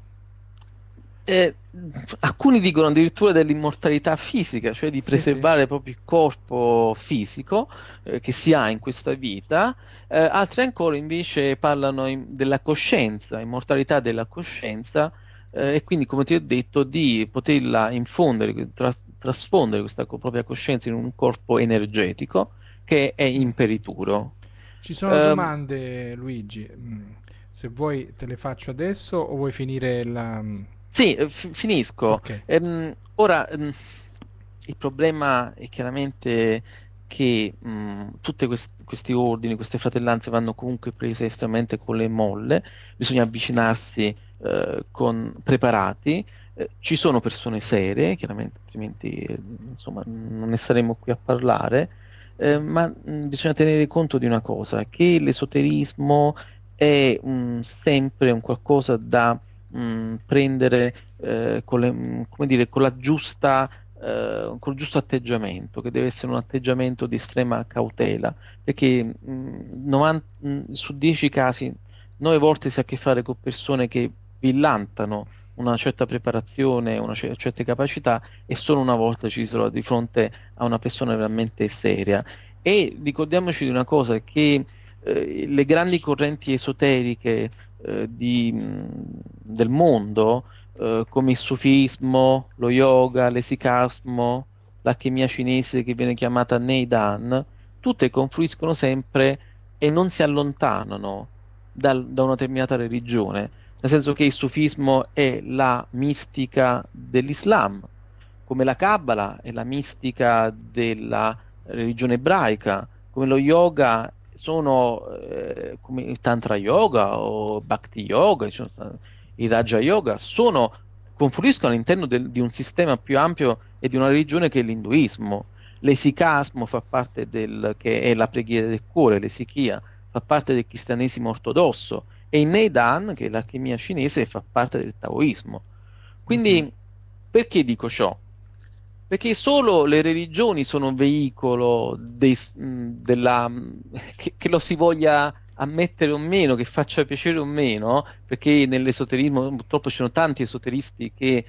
Alcuni dicono addirittura dell'immortalità fisica, cioè di preservare proprio il corpo fisico che si ha in questa vita. Altri ancora invece parlano della coscienza, immortalità della coscienza, e quindi, come ti ho detto, di poterla infondere, trasfondere questa propria coscienza in un corpo energetico che è imperituro. Ci sono domande, Luigi, se vuoi te le faccio adesso o vuoi finire la... Sì, finisco. Okay. Ora, il problema è chiaramente che tutti questi ordini, queste fratellanze vanno comunque prese estremamente con le molle, bisogna avvicinarsi preparati, ci sono persone serie, chiaramente, altrimenti insomma non ne saremo qui a parlare, ma bisogna tenere conto di una cosa, che l'esoterismo è sempre un qualcosa da prendere con la giusta col giusto atteggiamento, che deve essere un atteggiamento di estrema cautela, perché su 10 casi, 9 volte si ha a che fare con persone che villantano una certa preparazione, certe capacità, e solo una volta ci si trova di fronte a una persona veramente seria. E ricordiamoci di una cosa, che le grandi correnti esoteriche del mondo, come il sufismo, lo yoga, l'esicasmo, l'alchimia cinese che viene chiamata Neidan, tutte confluiscono sempre e non si allontanano da una determinata religione, nel senso che il sufismo è la mistica dell'Islam, come la Kabbalah è la mistica della religione ebraica, come lo yoga sono come il Tantra Yoga o Bhakti Yoga, il Raja Yoga, confluiscono all'interno di un sistema più ampio e di una religione che è l'induismo. L'esicasmo fa parte che è la preghiera del cuore, l'esichia, fa parte del cristianesimo ortodosso, e il Neidan, che è l'alchimia cinese, fa parte del taoismo. Quindi, perché dico ciò? Perché solo le religioni sono un veicolo che lo si voglia ammettere o meno, che faccia piacere o meno, perché nell'esoterismo purtroppo ci sono tanti esoteristi che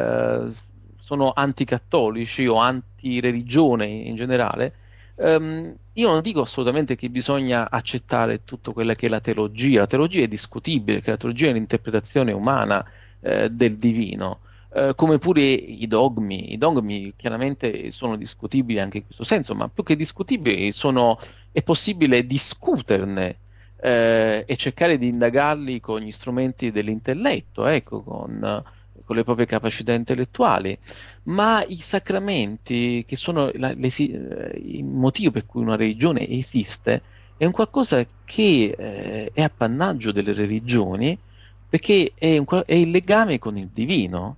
sono anticattolici o antireligione in generale. Io non dico assolutamente che bisogna accettare tutto quello che è la teologia. La teologia è discutibile, perché la teologia è l'interpretazione umana del divino. Come pure i dogmi chiaramente sono discutibili anche in questo senso, ma più che discutibili è possibile discuterne e cercare di indagarli con gli strumenti dell'intelletto, ecco, con le proprie capacità intellettuali. Ma i sacramenti, che sono il motivo per cui una religione esiste, è un qualcosa che è appannaggio delle religioni, perché è il legame con il divino.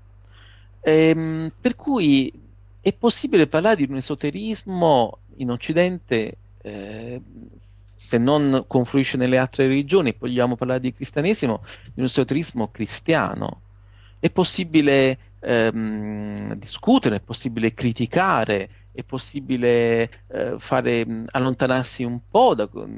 Per cui è possibile parlare di un esoterismo in Occidente, se non confluisce nelle altre religioni, vogliamo parlare di cristianesimo, di un esoterismo cristiano. È possibile discutere, è possibile criticare, è possibile allontanarsi un po'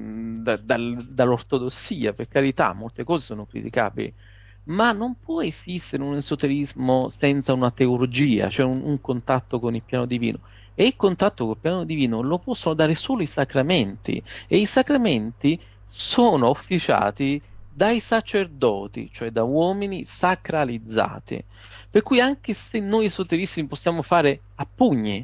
dall'ortodossia, per carità, molte cose sono criticabili, ma non può esistere un esoterismo senza una teurgia, cioè un contatto con il piano divino. E il contatto con il piano divino lo possono dare solo i sacramenti, e i sacramenti sono officiati dai sacerdoti, cioè da uomini sacralizzati. Per cui anche se noi esoteristi possiamo fare a pugni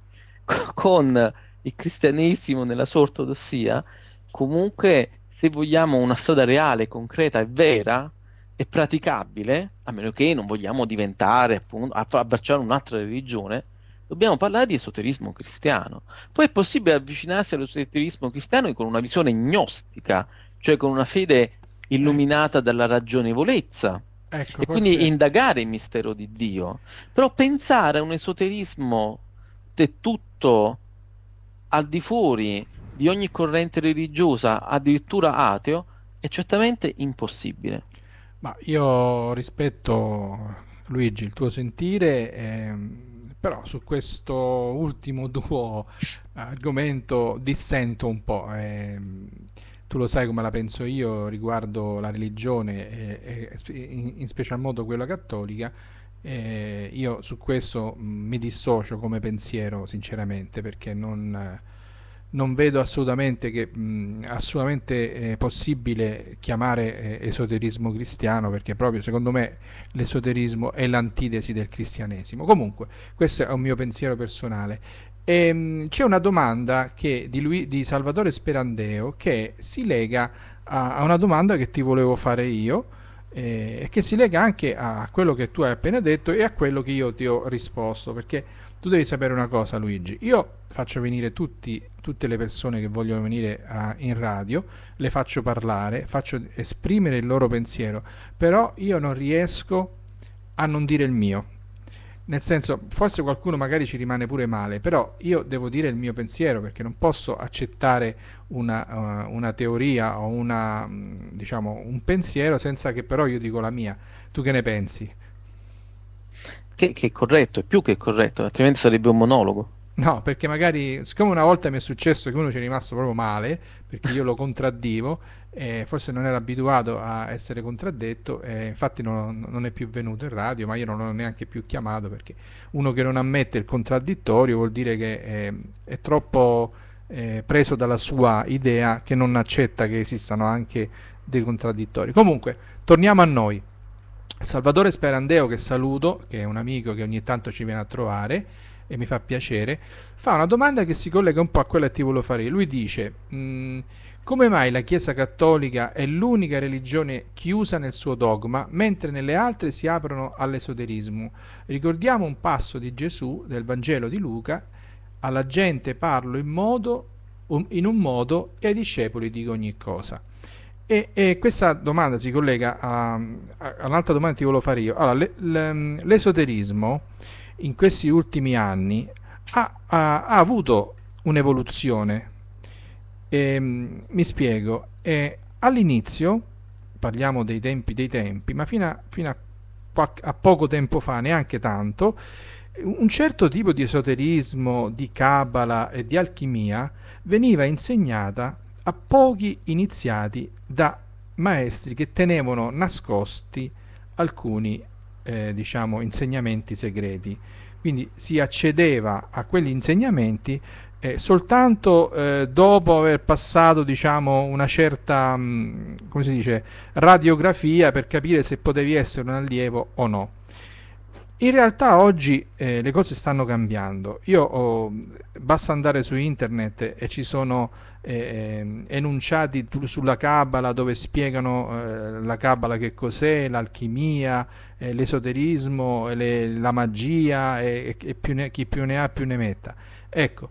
con il cristianesimo nella sua ortodossia, comunque, se vogliamo una strada reale, concreta e vera e praticabile, a meno che non vogliamo diventare, appunto, abbracciare un'altra religione, dobbiamo parlare di esoterismo cristiano. Poi è possibile avvicinarsi all'esoterismo cristiano con una visione gnostica, cioè con una fede illuminata dalla ragionevolezza, Ecco, e quindi indagare il mistero di Dio. Però pensare a un esoterismo del tutto al di fuori di ogni corrente religiosa, addirittura ateo, è certamente impossibile. Ma io rispetto, Luigi, il tuo sentire, però su questo ultimo tuo argomento dissento un po'. Tu lo sai come la penso io riguardo la religione e in special modo quella cattolica. Io su questo mi dissocio come pensiero, sinceramente, perché non vedo assolutamente che assolutamente possibile chiamare esoterismo cristiano, perché proprio secondo me l'esoterismo è l'antitesi del cristianesimo. Comunque, questo è un mio pensiero personale. C'è una domanda di Salvatore Sperandeo che si lega a una domanda che ti volevo fare io, e che si lega anche a quello che tu hai appena detto e a quello che io ti ho risposto, perché tu devi sapere una cosa, Luigi: io faccio venire tutte le persone che vogliono venire in radio, le faccio parlare, faccio esprimere il loro pensiero, però io non riesco a non dire il mio. Nel senso, forse qualcuno magari ci rimane pure male, però io devo dire il mio pensiero, perché non posso accettare una teoria o diciamo, un pensiero senza che però io dico la mia. Tu che ne pensi? che è corretto, è più che corretto, altrimenti sarebbe un monologo. No, perché magari, siccome una volta mi è successo che uno ci è rimasto proprio male, perché io lo contraddivo, e forse non era abituato a essere contraddetto, e infatti non è più venuto in radio, ma io non l'ho neanche più chiamato, perché uno che non ammette il contraddittorio vuol dire che è troppo preso dalla sua idea, che non accetta che esistano anche dei contraddittori. Comunque, torniamo a noi. Salvatore Sperandeo, che saluto, che è un amico che ogni tanto ci viene a trovare e mi fa piacere, fa una domanda che si collega un po' a quella che ti volevo fare. Lui dice: come mai la Chiesa Cattolica è l'unica religione chiusa nel suo dogma, mentre nelle altre si aprono all'esoterismo? Ricordiamo un passo di Gesù del Vangelo di Luca: alla gente parlo in un modo e ai discepoli dico ogni cosa. E questa domanda si collega a un'altra domanda che ti volevo fare io. Allora, l'esoterismo in questi ultimi anni ha avuto un'evoluzione. Mi spiego. All'inizio, parliamo dei tempi, ma fino a poco tempo fa, neanche tanto, un certo tipo di esoterismo, di cabala e di alchimia veniva insegnata a pochi iniziati da maestri che tenevano nascosti alcuni insegnamenti segreti. Quindi si accedeva a quegli insegnamenti soltanto dopo aver passato una certa come si dice, radiografia, per capire se potevi essere un allievo o no. In realtà oggi le cose stanno cambiando. Basta andare su internet e ci sono enunciati sulla Cabala dove spiegano la Cabala che cos'è, l'alchimia, l'esoterismo, la magia e chi più ne ha più ne metta. Ecco,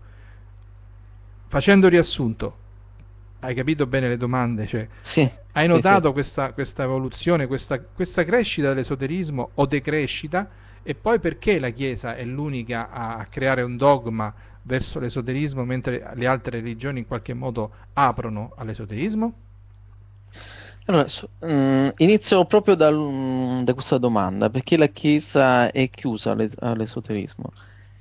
facendo riassunto, hai capito bene le domande? Cioè, Sì, hai sì, notato sì. questa evoluzione, questa crescita dell'esoterismo o decrescita? E poi perché la Chiesa è l'unica a creare un dogma verso l'esoterismo, mentre le altre religioni in qualche modo aprono all'esoterismo? Allora, inizio proprio da questa domanda, perché la Chiesa è chiusa all'esoterismo?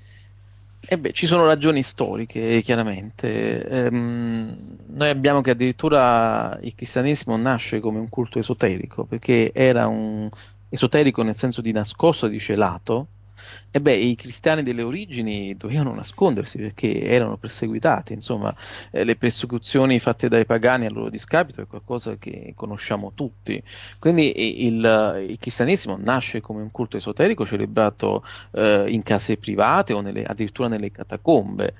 Ci sono ragioni storiche, chiaramente. Noi abbiamo che addirittura il cristianesimo nasce come un culto esoterico, perché era un esoterico nel senso di nascosto, di celato. I cristiani delle origini dovevano nascondersi perché erano perseguitati, insomma, le persecuzioni fatte dai pagani a loro discapito è qualcosa che conosciamo tutti. Quindi il cristianesimo nasce come un culto esoterico celebrato in case private o addirittura nelle catacombe.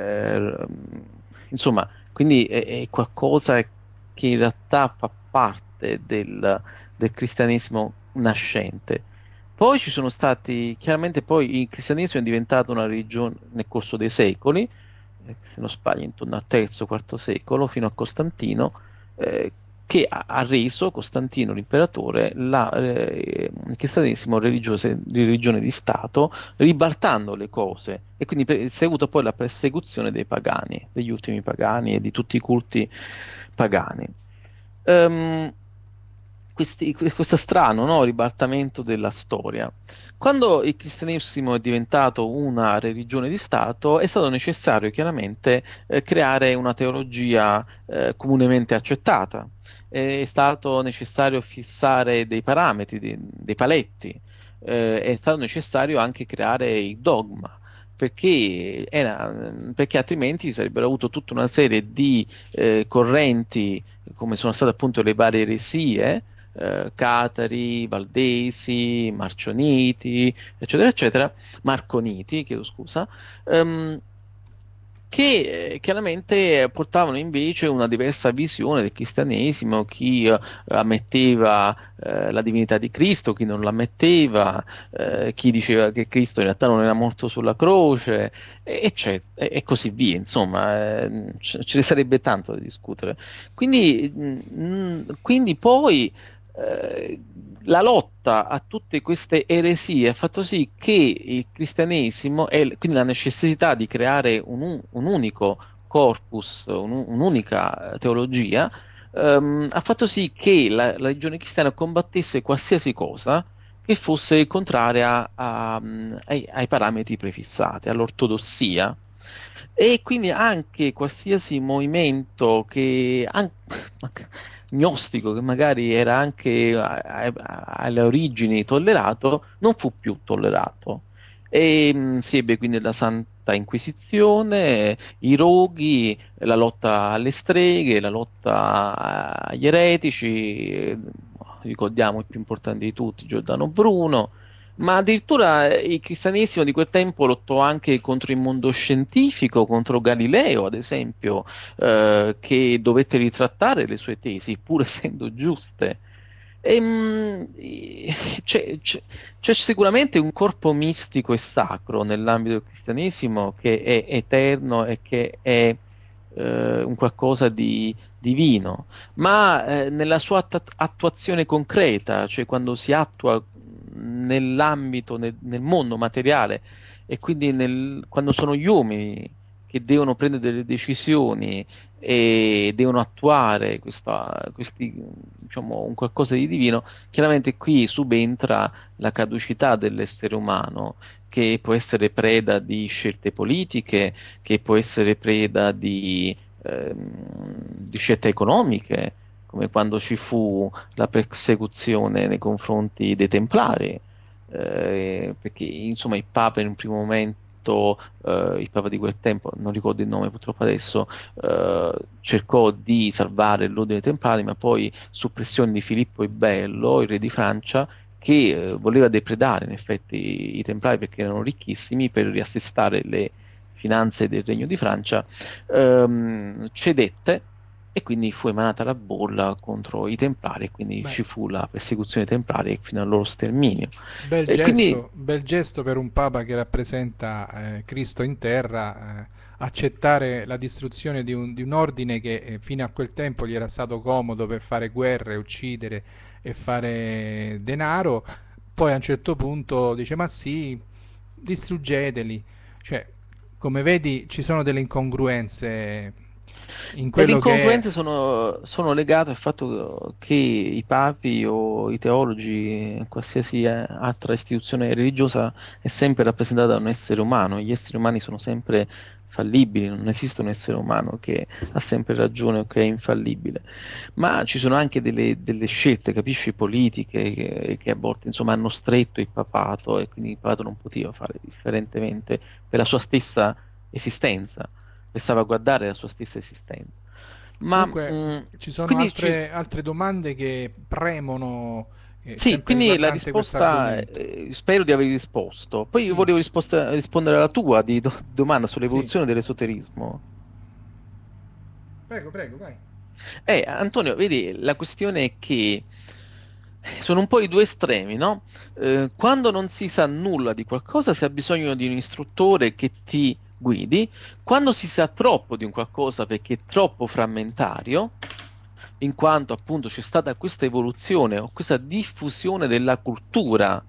Insomma, quindi è qualcosa che in realtà fa parte del cristianesimo nascente. Poi ci sono stati, chiaramente poi il cristianesimo è diventato una religione nel corso dei secoli, se non sbaglio intorno al III-IV secolo, fino a Costantino, che ha reso Costantino l'imperatore il cristianesimo religione di Stato, ribaltando le cose, e quindi si è avuta poi la persecuzione dei pagani, degli ultimi pagani e di tutti i culti pagani. Questo strano, no, ribaltamento della storia. Quando il cristianesimo è diventato una religione di Stato, è stato necessario chiaramente creare una teologia comunemente accettata. È stato necessario fissare dei parametri, dei paletti. È stato necessario anche creare il dogma. Perché altrimenti si sarebbero avuto tutta una serie di correnti, come sono state appunto le varie eresie, Catari, Valdesi, Marcioniti, eccetera, eccetera, Marconiti, chiedo scusa, che chiaramente portavano invece una diversa visione del cristianesimo, chi ammetteva la divinità di Cristo, chi non l'ammetteva, chi diceva che Cristo in realtà non era morto sulla croce, e così via, insomma, ce ne sarebbe tanto da discutere. Quindi poi la lotta a tutte queste eresie ha fatto sì che il cristianesimo, e quindi la necessità di creare un unico corpus, un'unica teologia, ha fatto sì che la religione cristiana combattesse qualsiasi cosa che fosse contraria ai parametri prefissati, all'ortodossia. E quindi anche qualsiasi movimento gnostico, che magari era anche alle origini tollerato, non fu più tollerato. E si ebbe quindi la Santa Inquisizione, i roghi, la lotta alle streghe, la lotta agli eretici, ricordiamo il più importante di tutti, Giordano Bruno, ma addirittura il cristianesimo di quel tempo lottò anche contro il mondo scientifico, contro Galileo, ad esempio, che dovette ritrattare le sue tesi, pur essendo giuste. C'è sicuramente un corpo mistico e sacro nell'ambito del cristianesimo che è eterno e che è un qualcosa di divino, ma nella sua attuazione concreta, cioè quando si attua nell'ambito, nel mondo materiale, e quindi quando sono gli uomini che devono prendere delle decisioni e devono attuare diciamo, un qualcosa di divino, chiaramente qui subentra la caducità dell'essere umano, che può essere preda di scelte politiche, che può essere preda di scelte economiche, come quando ci fu la persecuzione nei confronti dei Templari, perché insomma il Papa in un primo momento, il Papa di quel tempo, non ricordo il nome purtroppo adesso, cercò di salvare l'ordine dei Templari, ma poi su pressione di Filippo il Bello, il re di Francia, che voleva depredare in effetti i Templari perché erano ricchissimi, per riassestare le finanze del Regno di Francia, cedette, e quindi fu emanata la bolla contro i Templari, e quindi ci fu la persecuzione dei Templari fino al loro sterminio. Bel gesto per un Papa che rappresenta Cristo in terra, accettare la distruzione di un ordine che fino a quel tempo gli era stato comodo per fare guerre, uccidere e fare denaro. Poi a un certo punto dice: ma sì, distruggeteli. Cioè, come vedi, ci sono delle incongruenze in E le quello incongruenze sono legate al fatto che i papi o i teologi, qualsiasi altra istituzione religiosa, è sempre rappresentata da un essere umano. Gli esseri umani sono sempre fallibili, non esiste un essere umano che ha sempre ragione o che è infallibile. Ma ci sono anche delle scelte, capisci, politiche che a volte insomma hanno stretto il papato, e quindi il papato non poteva fare differentemente per la sua stessa esistenza, per salvaguardare la sua stessa esistenza. Ma Comunque ci sono quindi altre domande che premono, sì, sempre quindi la riguardante questo risposta, argomento. spero di aver risposto. Poi io Sì, volevo rispondere alla tua domanda sì. sull'evoluzione dell'esoterismo. Prego, prego, vai. Antonio, vedi, la questione è che sono un po' i due estremi, no? Quando non si sa nulla di qualcosa, si ha bisogno di un istruttore che ti guidi. Quando si sa troppo di un qualcosa perché è troppo frammentario, in quanto appunto c'è stata questa evoluzione o questa diffusione della cultura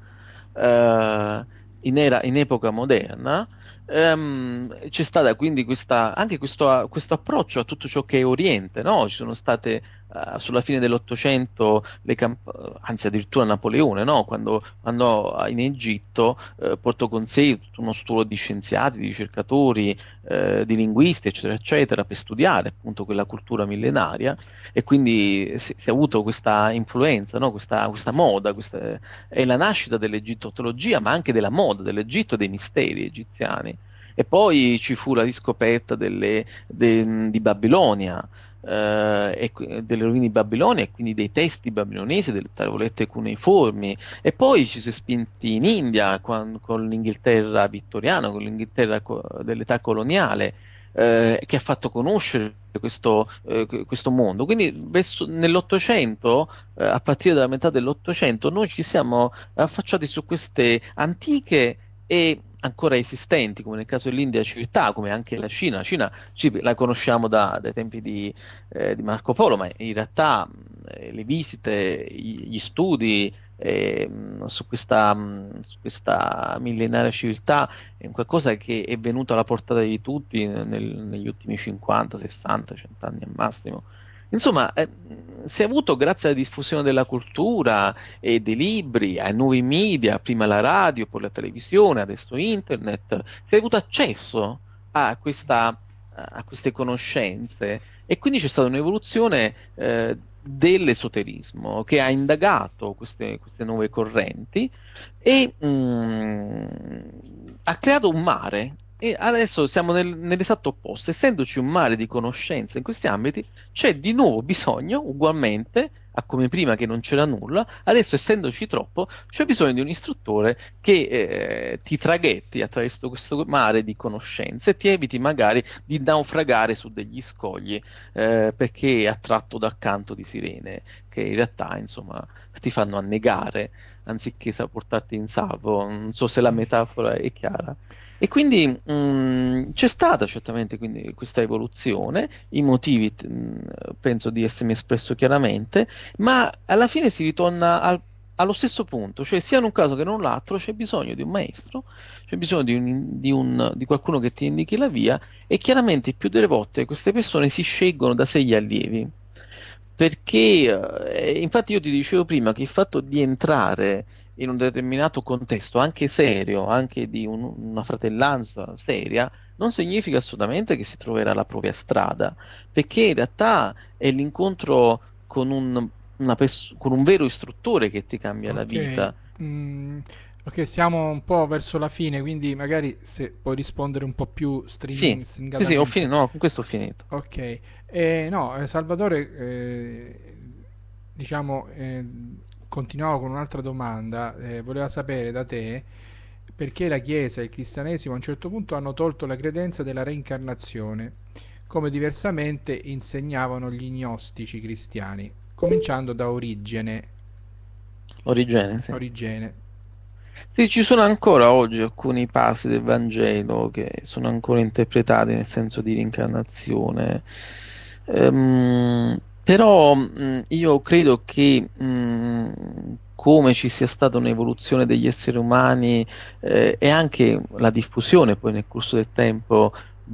in epoca moderna, c'è stata quindi anche questo approccio a tutto ciò che è Oriente, no? Ci sono state sulla fine dell'Ottocento anzi addirittura Napoleone, no? Quando andò in Egitto, portò con sé tutto uno stuolo di scienziati, di ricercatori, di linguisti, eccetera, eccetera, per studiare appunto quella cultura millenaria, e quindi si è avuto questa influenza, no? Questa moda, è la nascita dell'egittologia, ma anche della moda dell'Egitto e dei misteri egiziani. E poi ci fu la riscoperta di Babilonia, delle rovine di Babilonia, e quindi dei testi babilonesi, delle tavolette cuneiformi, e poi ci si è spinti in India con l'Inghilterra vittoriana, con l'Inghilterra dell'età coloniale, che ha fatto conoscere questo mondo. Quindi nell'Ottocento, a partire dalla metà dell'Ottocento, noi ci siamo affacciati su queste antiche e ancora esistenti, come nel caso dell'India, civiltà, come anche la Cina. La Cina la conosciamo dai tempi di Marco Polo, ma in realtà le visite, gli studi su questa millenaria civiltà è un qualcosa che è venuto alla portata di tutti negli ultimi 50, 60, 100 anni al massimo. Insomma, si è avuto, grazie alla diffusione della cultura e dei libri, ai nuovi media, prima la radio, poi la televisione, adesso internet, si è avuto accesso a queste conoscenze, e quindi c'è stata un'evoluzione dell'esoterismo che ha indagato queste nuove correnti e ha creato un mare. E adesso siamo nell'esatto opposto: essendoci un mare di conoscenze in questi ambiti, c'è di nuovo bisogno, ugualmente a come prima che non c'era nulla, adesso essendoci troppo, c'è bisogno di un istruttore che ti traghetti attraverso questo mare di conoscenze e ti eviti magari di naufragare su degli scogli perché è attratto dal canto di sirene, che in realtà, insomma, ti fanno annegare anziché portarti in salvo. Non so se la metafora è chiara. E quindi c'è stata certamente quindi questa evoluzione, i motivi penso di essermi espresso chiaramente, ma alla fine si ritorna allo stesso punto, cioè sia in un caso che in un altro c'è bisogno di un maestro, c'è bisogno di qualcuno che ti indichi la via, e chiaramente più delle volte queste persone si scelgono da sé gli allievi. Perché infatti io ti dicevo prima che il fatto di entrare in un determinato contesto, anche serio, anche di una fratellanza seria, non significa assolutamente che si troverà la propria strada, perché in realtà è l'incontro con con un vero istruttore che ti cambia la vita. Ok, siamo un po' verso la fine, quindi magari se puoi rispondere un po' più Sì, stringatamente. ho finito, no, con questo ho finito. Ok, no, Salvatore, diciamo, continuavo con un'altra domanda. Voleva sapere da te perché la Chiesa e il cristianesimo a un certo punto hanno tolto la credenza della reincarnazione, come diversamente insegnavano gli gnostici cristiani, cominciando da Origene. Sì. Origene. Sì, ci sono ancora oggi alcuni passi del Vangelo che sono ancora interpretati nel senso di reincarnazione. Però io credo che come ci sia stata un'evoluzione degli esseri umani e anche la diffusione poi nel corso del tempo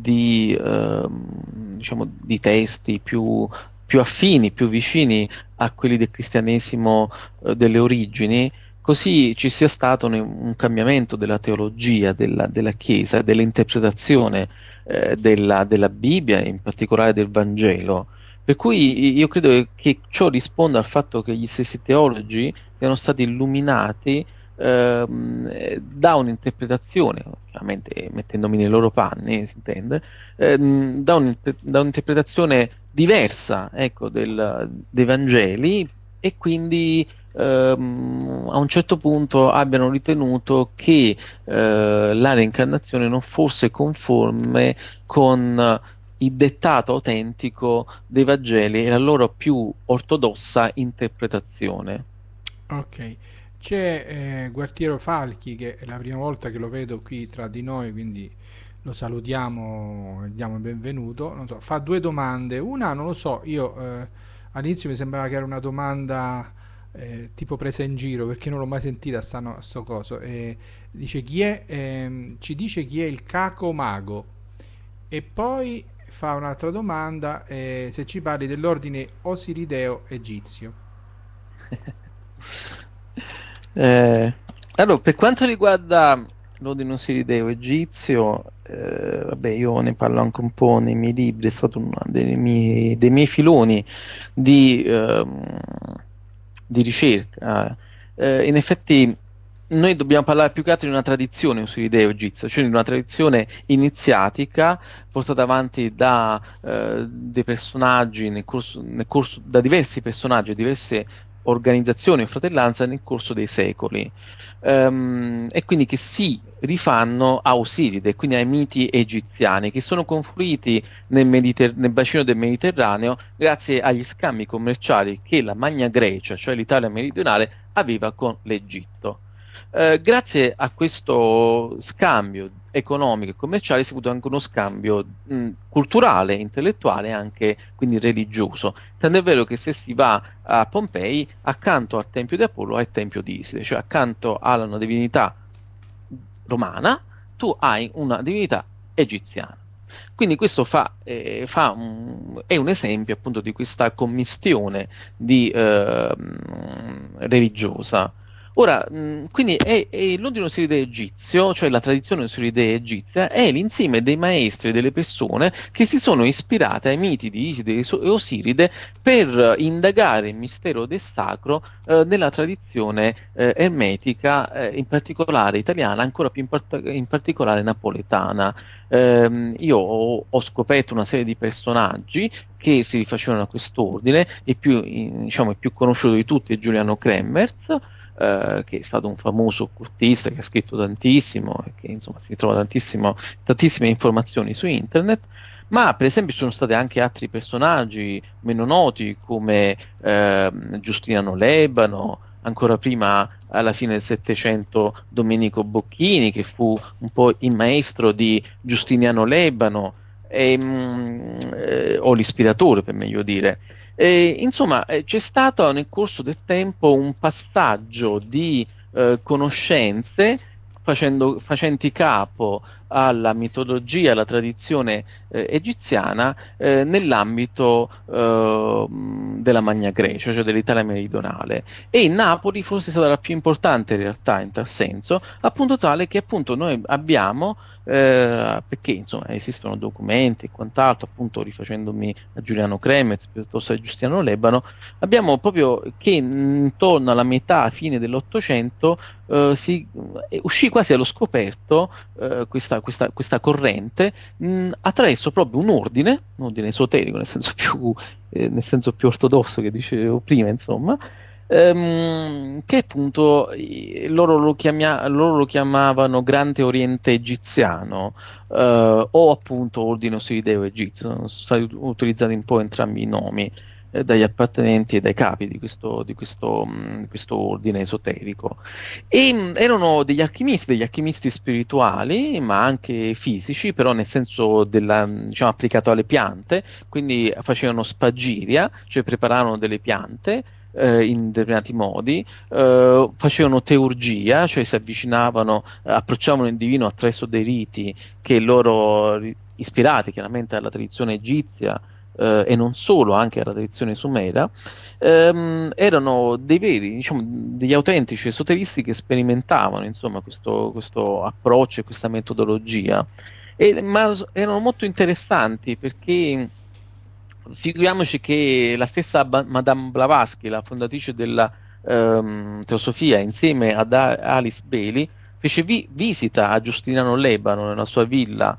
diciamo, di testi più affini, più vicini a quelli del cristianesimo delle origini, così ci sia stato un cambiamento della teologia della Chiesa, dell'interpretazione della Bibbia, in particolare del Vangelo. Per cui io credo che ciò risponda al fatto che gli stessi teologi siano stati illuminati da un'interpretazione, chiaramente mettendomi nei loro panni, si intende, da un'interpretazione diversa, ecco, dei Vangeli, e quindi a un certo punto abbiano ritenuto che la reincarnazione non fosse conforme con il dettato autentico dei Vangeli e la loro più ortodossa interpretazione. Ok, c'è Gualtiero Falchi, che è la prima volta che lo vedo qui tra di noi, quindi lo salutiamo e diamo il benvenuto. Non so, fa due domande. Una, non lo so, io all'inizio mi sembrava che era una domanda tipo presa in giro, perché non l'ho mai sentita sto coso. Dice ci dice chi è il Caco Mago, e poi fa un'altra domanda, se ci parli dell'ordine osirideo egizio. Allora, per quanto riguarda l'ordine osirideo egizio, vabbè, io ne parlo anche un po' nei miei libri, è stato uno dei miei filoni di ricerca. In effetti noi dobbiamo parlare più che altro di una tradizione osirideo egizia, cioè di una tradizione iniziatica portata avanti da dei personaggi da diversi personaggi e diverse organizzazioni o fratellanza nel corso dei secoli, e quindi che si rifanno a Osiride, quindi ai miti egiziani, che sono confluiti nel bacino del Mediterraneo grazie agli scambi commerciali che la Magna Grecia, cioè l'Italia meridionale, aveva con l'Egitto. Grazie a questo scambio economico e commerciale si è avuto anche uno scambio culturale, intellettuale e anche quindi religioso. Tant'è vero che se si va a Pompei, accanto al tempio di Apollo hai il tempio di Iside, cioè accanto alla divinità romana tu hai una divinità egiziana. Quindi questo è un esempio appunto di questa commistione religiosa. Ora, quindi l'ordine Osiride egizio, cioè la tradizione Osiride egizia, è l'insieme dei maestri e delle persone che si sono ispirate ai miti di Iside e Osiride per indagare il mistero del sacro nella tradizione ermetica, in particolare italiana, ancora più in particolare napoletana. Io ho scoperto una serie di personaggi che si rifacevano a quest'ordine. Il più conosciuto di tutti è Giuliano Kremmerz, che è stato un famoso occultista che ha scritto tantissimo e che insomma si trova tantissime informazioni su internet. Ma per esempio ci sono stati anche altri personaggi meno noti come Giustiniano Lebano, ancora prima, alla fine del Settecento, Domenico Bocchini, che fu un po' il maestro di Giustiniano Lebano, o l'ispiratore per meglio dire. Insomma, c'è stato nel corso del tempo un passaggio di conoscenze facenti capo alla mitologia, alla tradizione egiziana nell'ambito della Magna Grecia, cioè dell'Italia meridionale. E in Napoli forse è stata la più importante in realtà in tal senso, appunto tale che appunto noi abbiamo, perché insomma esistono documenti e quant'altro, appunto rifacendomi a Giuliano Kremmerz piuttosto a Giustiniano Lebano, abbiamo proprio che intorno alla metà, fine dell'Ottocento, uscì quasi allo scoperto questa corrente attraverso proprio un ordine esoterico nel senso più ortodosso che dicevo prima, insomma, che appunto loro lo chiamavano Grande Oriente Egiziano, o appunto Ordine Osirideo Egizio. Sono stati utilizzati un po' entrambi i nomi dagli appartenenti e dai capi di questo ordine esoterico. E erano degli alchimisti spirituali, ma anche fisici, però nel senso diciamo, applicato alle piante, quindi facevano spagiria, cioè preparavano delle piante in determinati modi, facevano teurgia, cioè si avvicinavano, approcciavano il divino attraverso dei riti che loro, ispirati chiaramente alla tradizione egizia, e non solo, anche alla tradizione sumera, erano dei veri, diciamo, degli autentici esoteristi che sperimentavano insomma questo approccio e questa metodologia, ma erano molto interessanti perché figuriamoci che la stessa Madame Blavatsky, la fondatrice della teosofia, insieme ad Alice Bailey, fece visita a Giustiniano Lebano nella sua villa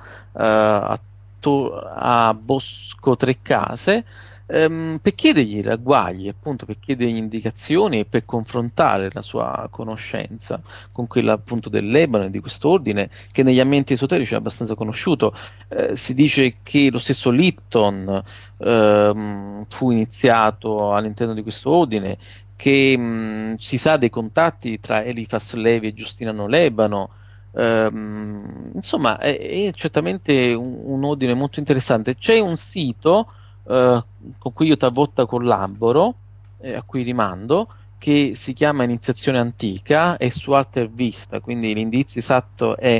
a Bosco Trecase, per chiedergli ragguagli, appunto per chiedergli indicazioni e per confrontare la sua conoscenza con quella appunto del Lebano e di quest'ordine che negli ambienti esoterici è abbastanza conosciuto. Si dice che lo stesso Litton fu iniziato all'interno di questo ordine, che si sa dei contatti tra Eliphas Levi e Giustiniano Lebano. Insomma è certamente un ordine molto interessante. C'è un sito con cui io talvolta collaboro, a cui rimando, che si chiama Iniziazione Antica, è su Altervista, quindi l'indirizzo esatto è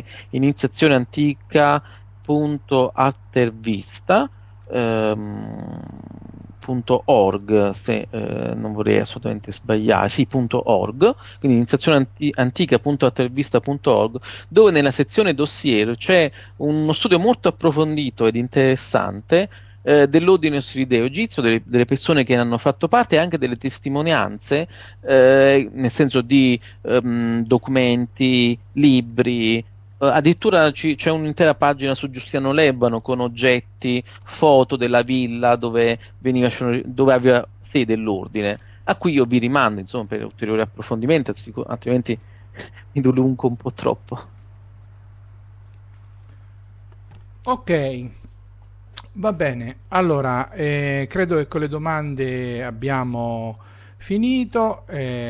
iniziazioneantica.altervista.org, se non vorrei assolutamente sbagliare, sì, .org, quindi iniziazioneantica.altervista.org, dove nella sezione dossier c'è uno studio molto approfondito ed interessante dell'ordine Osirideo Egizio, delle persone che ne hanno fatto parte e anche delle testimonianze, nel senso di documenti, libri. Addirittura c'è un'intera pagina su Giustiniano Lebano con oggetti, foto della villa dove aveva sede l'ordine, a cui io vi rimando insomma per ulteriori approfondimenti, altrimenti mi dilungo un po' troppo. Ok, va bene. Allora, credo che con le domande abbiamo finito.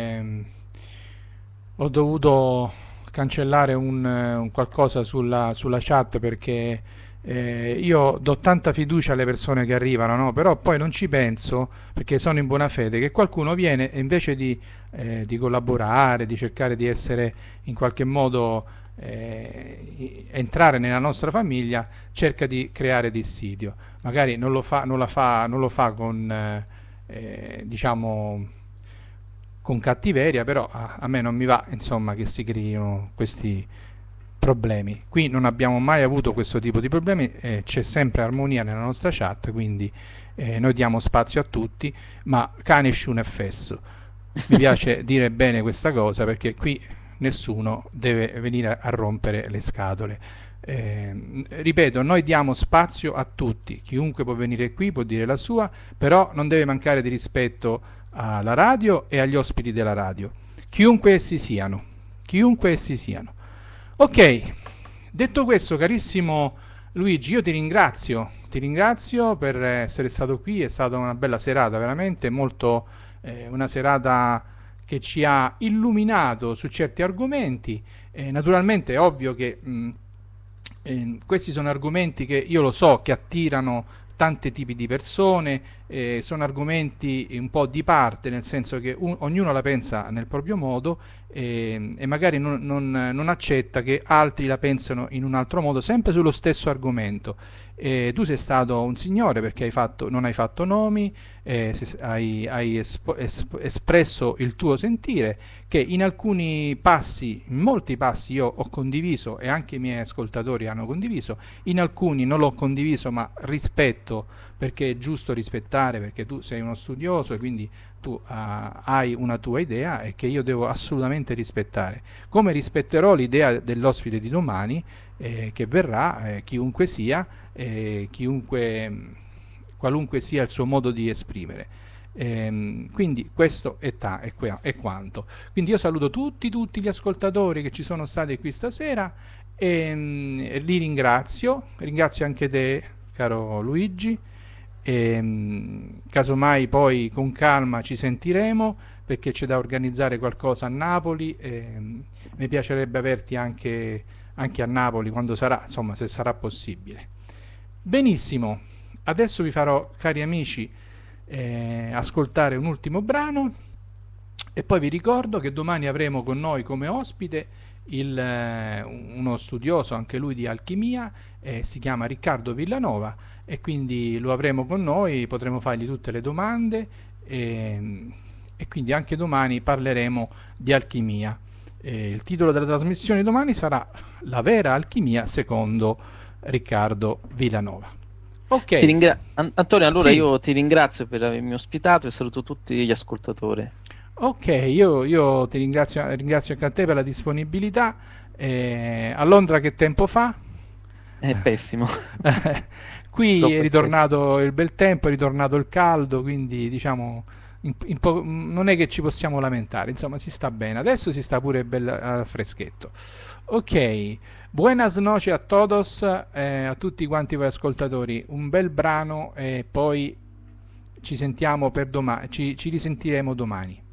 Ho dovuto cancellare un qualcosa sulla chat perché io do tanta fiducia alle persone che arrivano, no? Però poi non ci penso, perché sono in buona fede, che qualcuno viene e invece di collaborare, di cercare di essere in qualche modo entrare nella nostra famiglia, cerca di creare dissidio. Magari non lo fa con diciamo con cattiveria, però a me non mi va, insomma, che si creino questi problemi. Qui non abbiamo mai avuto questo tipo di problemi, c'è sempre armonia nella nostra chat, quindi noi diamo spazio a tutti, ma cane sciun è fesso. Mi piace dire bene questa cosa, perché qui nessuno deve venire a rompere le scatole. Ripeto, noi diamo spazio a tutti, chiunque può venire qui, può dire la sua, però non deve mancare di rispetto alla radio e agli ospiti della radio, chiunque essi siano. Ok, detto questo, carissimo Luigi, io ti ringrazio per essere stato qui, è stata una bella serata, veramente molto, una serata che ci ha illuminato su certi argomenti. Naturalmente è ovvio che questi sono argomenti che io lo so che attirano tanti tipi di persone, sono argomenti un po' di parte, nel senso che ognuno la pensa nel proprio modo, e magari non accetta che altri la pensano in un altro modo, sempre sullo stesso argomento. Tu sei stato un signore, perché non hai fatto nomi, hai espresso il tuo sentire, che in molti passi io ho condiviso e anche i miei ascoltatori hanno condiviso, in alcuni non l'ho condiviso, ma rispetto, perché è giusto rispettare, perché tu sei uno studioso e quindi tu hai una tua idea e che io devo assolutamente rispettare, come rispetterò l'idea dell'ospite di domani, che verrà, chiunque sia, qualunque sia il suo modo di esprimere. Quindi questo è quanto. Quindi io saluto tutti gli ascoltatori che ci sono stati qui stasera e li ringrazio anche te, caro Luigi. Casomai poi con calma ci sentiremo, perché c'è da organizzare qualcosa a Napoli, mi piacerebbe averti anche a Napoli quando sarà, insomma, se sarà possibile. Benissimo, adesso vi farò, cari amici, ascoltare un ultimo brano e poi vi ricordo che domani avremo con noi come ospite uno studioso, anche lui di alchimia, si chiama Riccardo Villanova, e quindi lo avremo con noi, potremo fargli tutte le domande, e quindi anche domani parleremo di alchimia. Il titolo della trasmissione domani sarà La vera alchimia secondo Riccardo Villanova. Ok. Antonio, allora Sì. io ti ringrazio per avermi ospitato e saluto tutti gli ascoltatori. Ok, io ti ringrazio anche a te per la disponibilità. A Londra che tempo fa? È pessimo. Qui Troppo è ritornato il bel tempo, è ritornato il caldo, quindi diciamo non è che ci possiamo lamentare, insomma si sta bene, adesso si sta pure freschetto. Ok, buenas noches a todos, a tutti quanti voi ascoltatori, un bel brano e poi ci sentiamo ci risentiremo domani.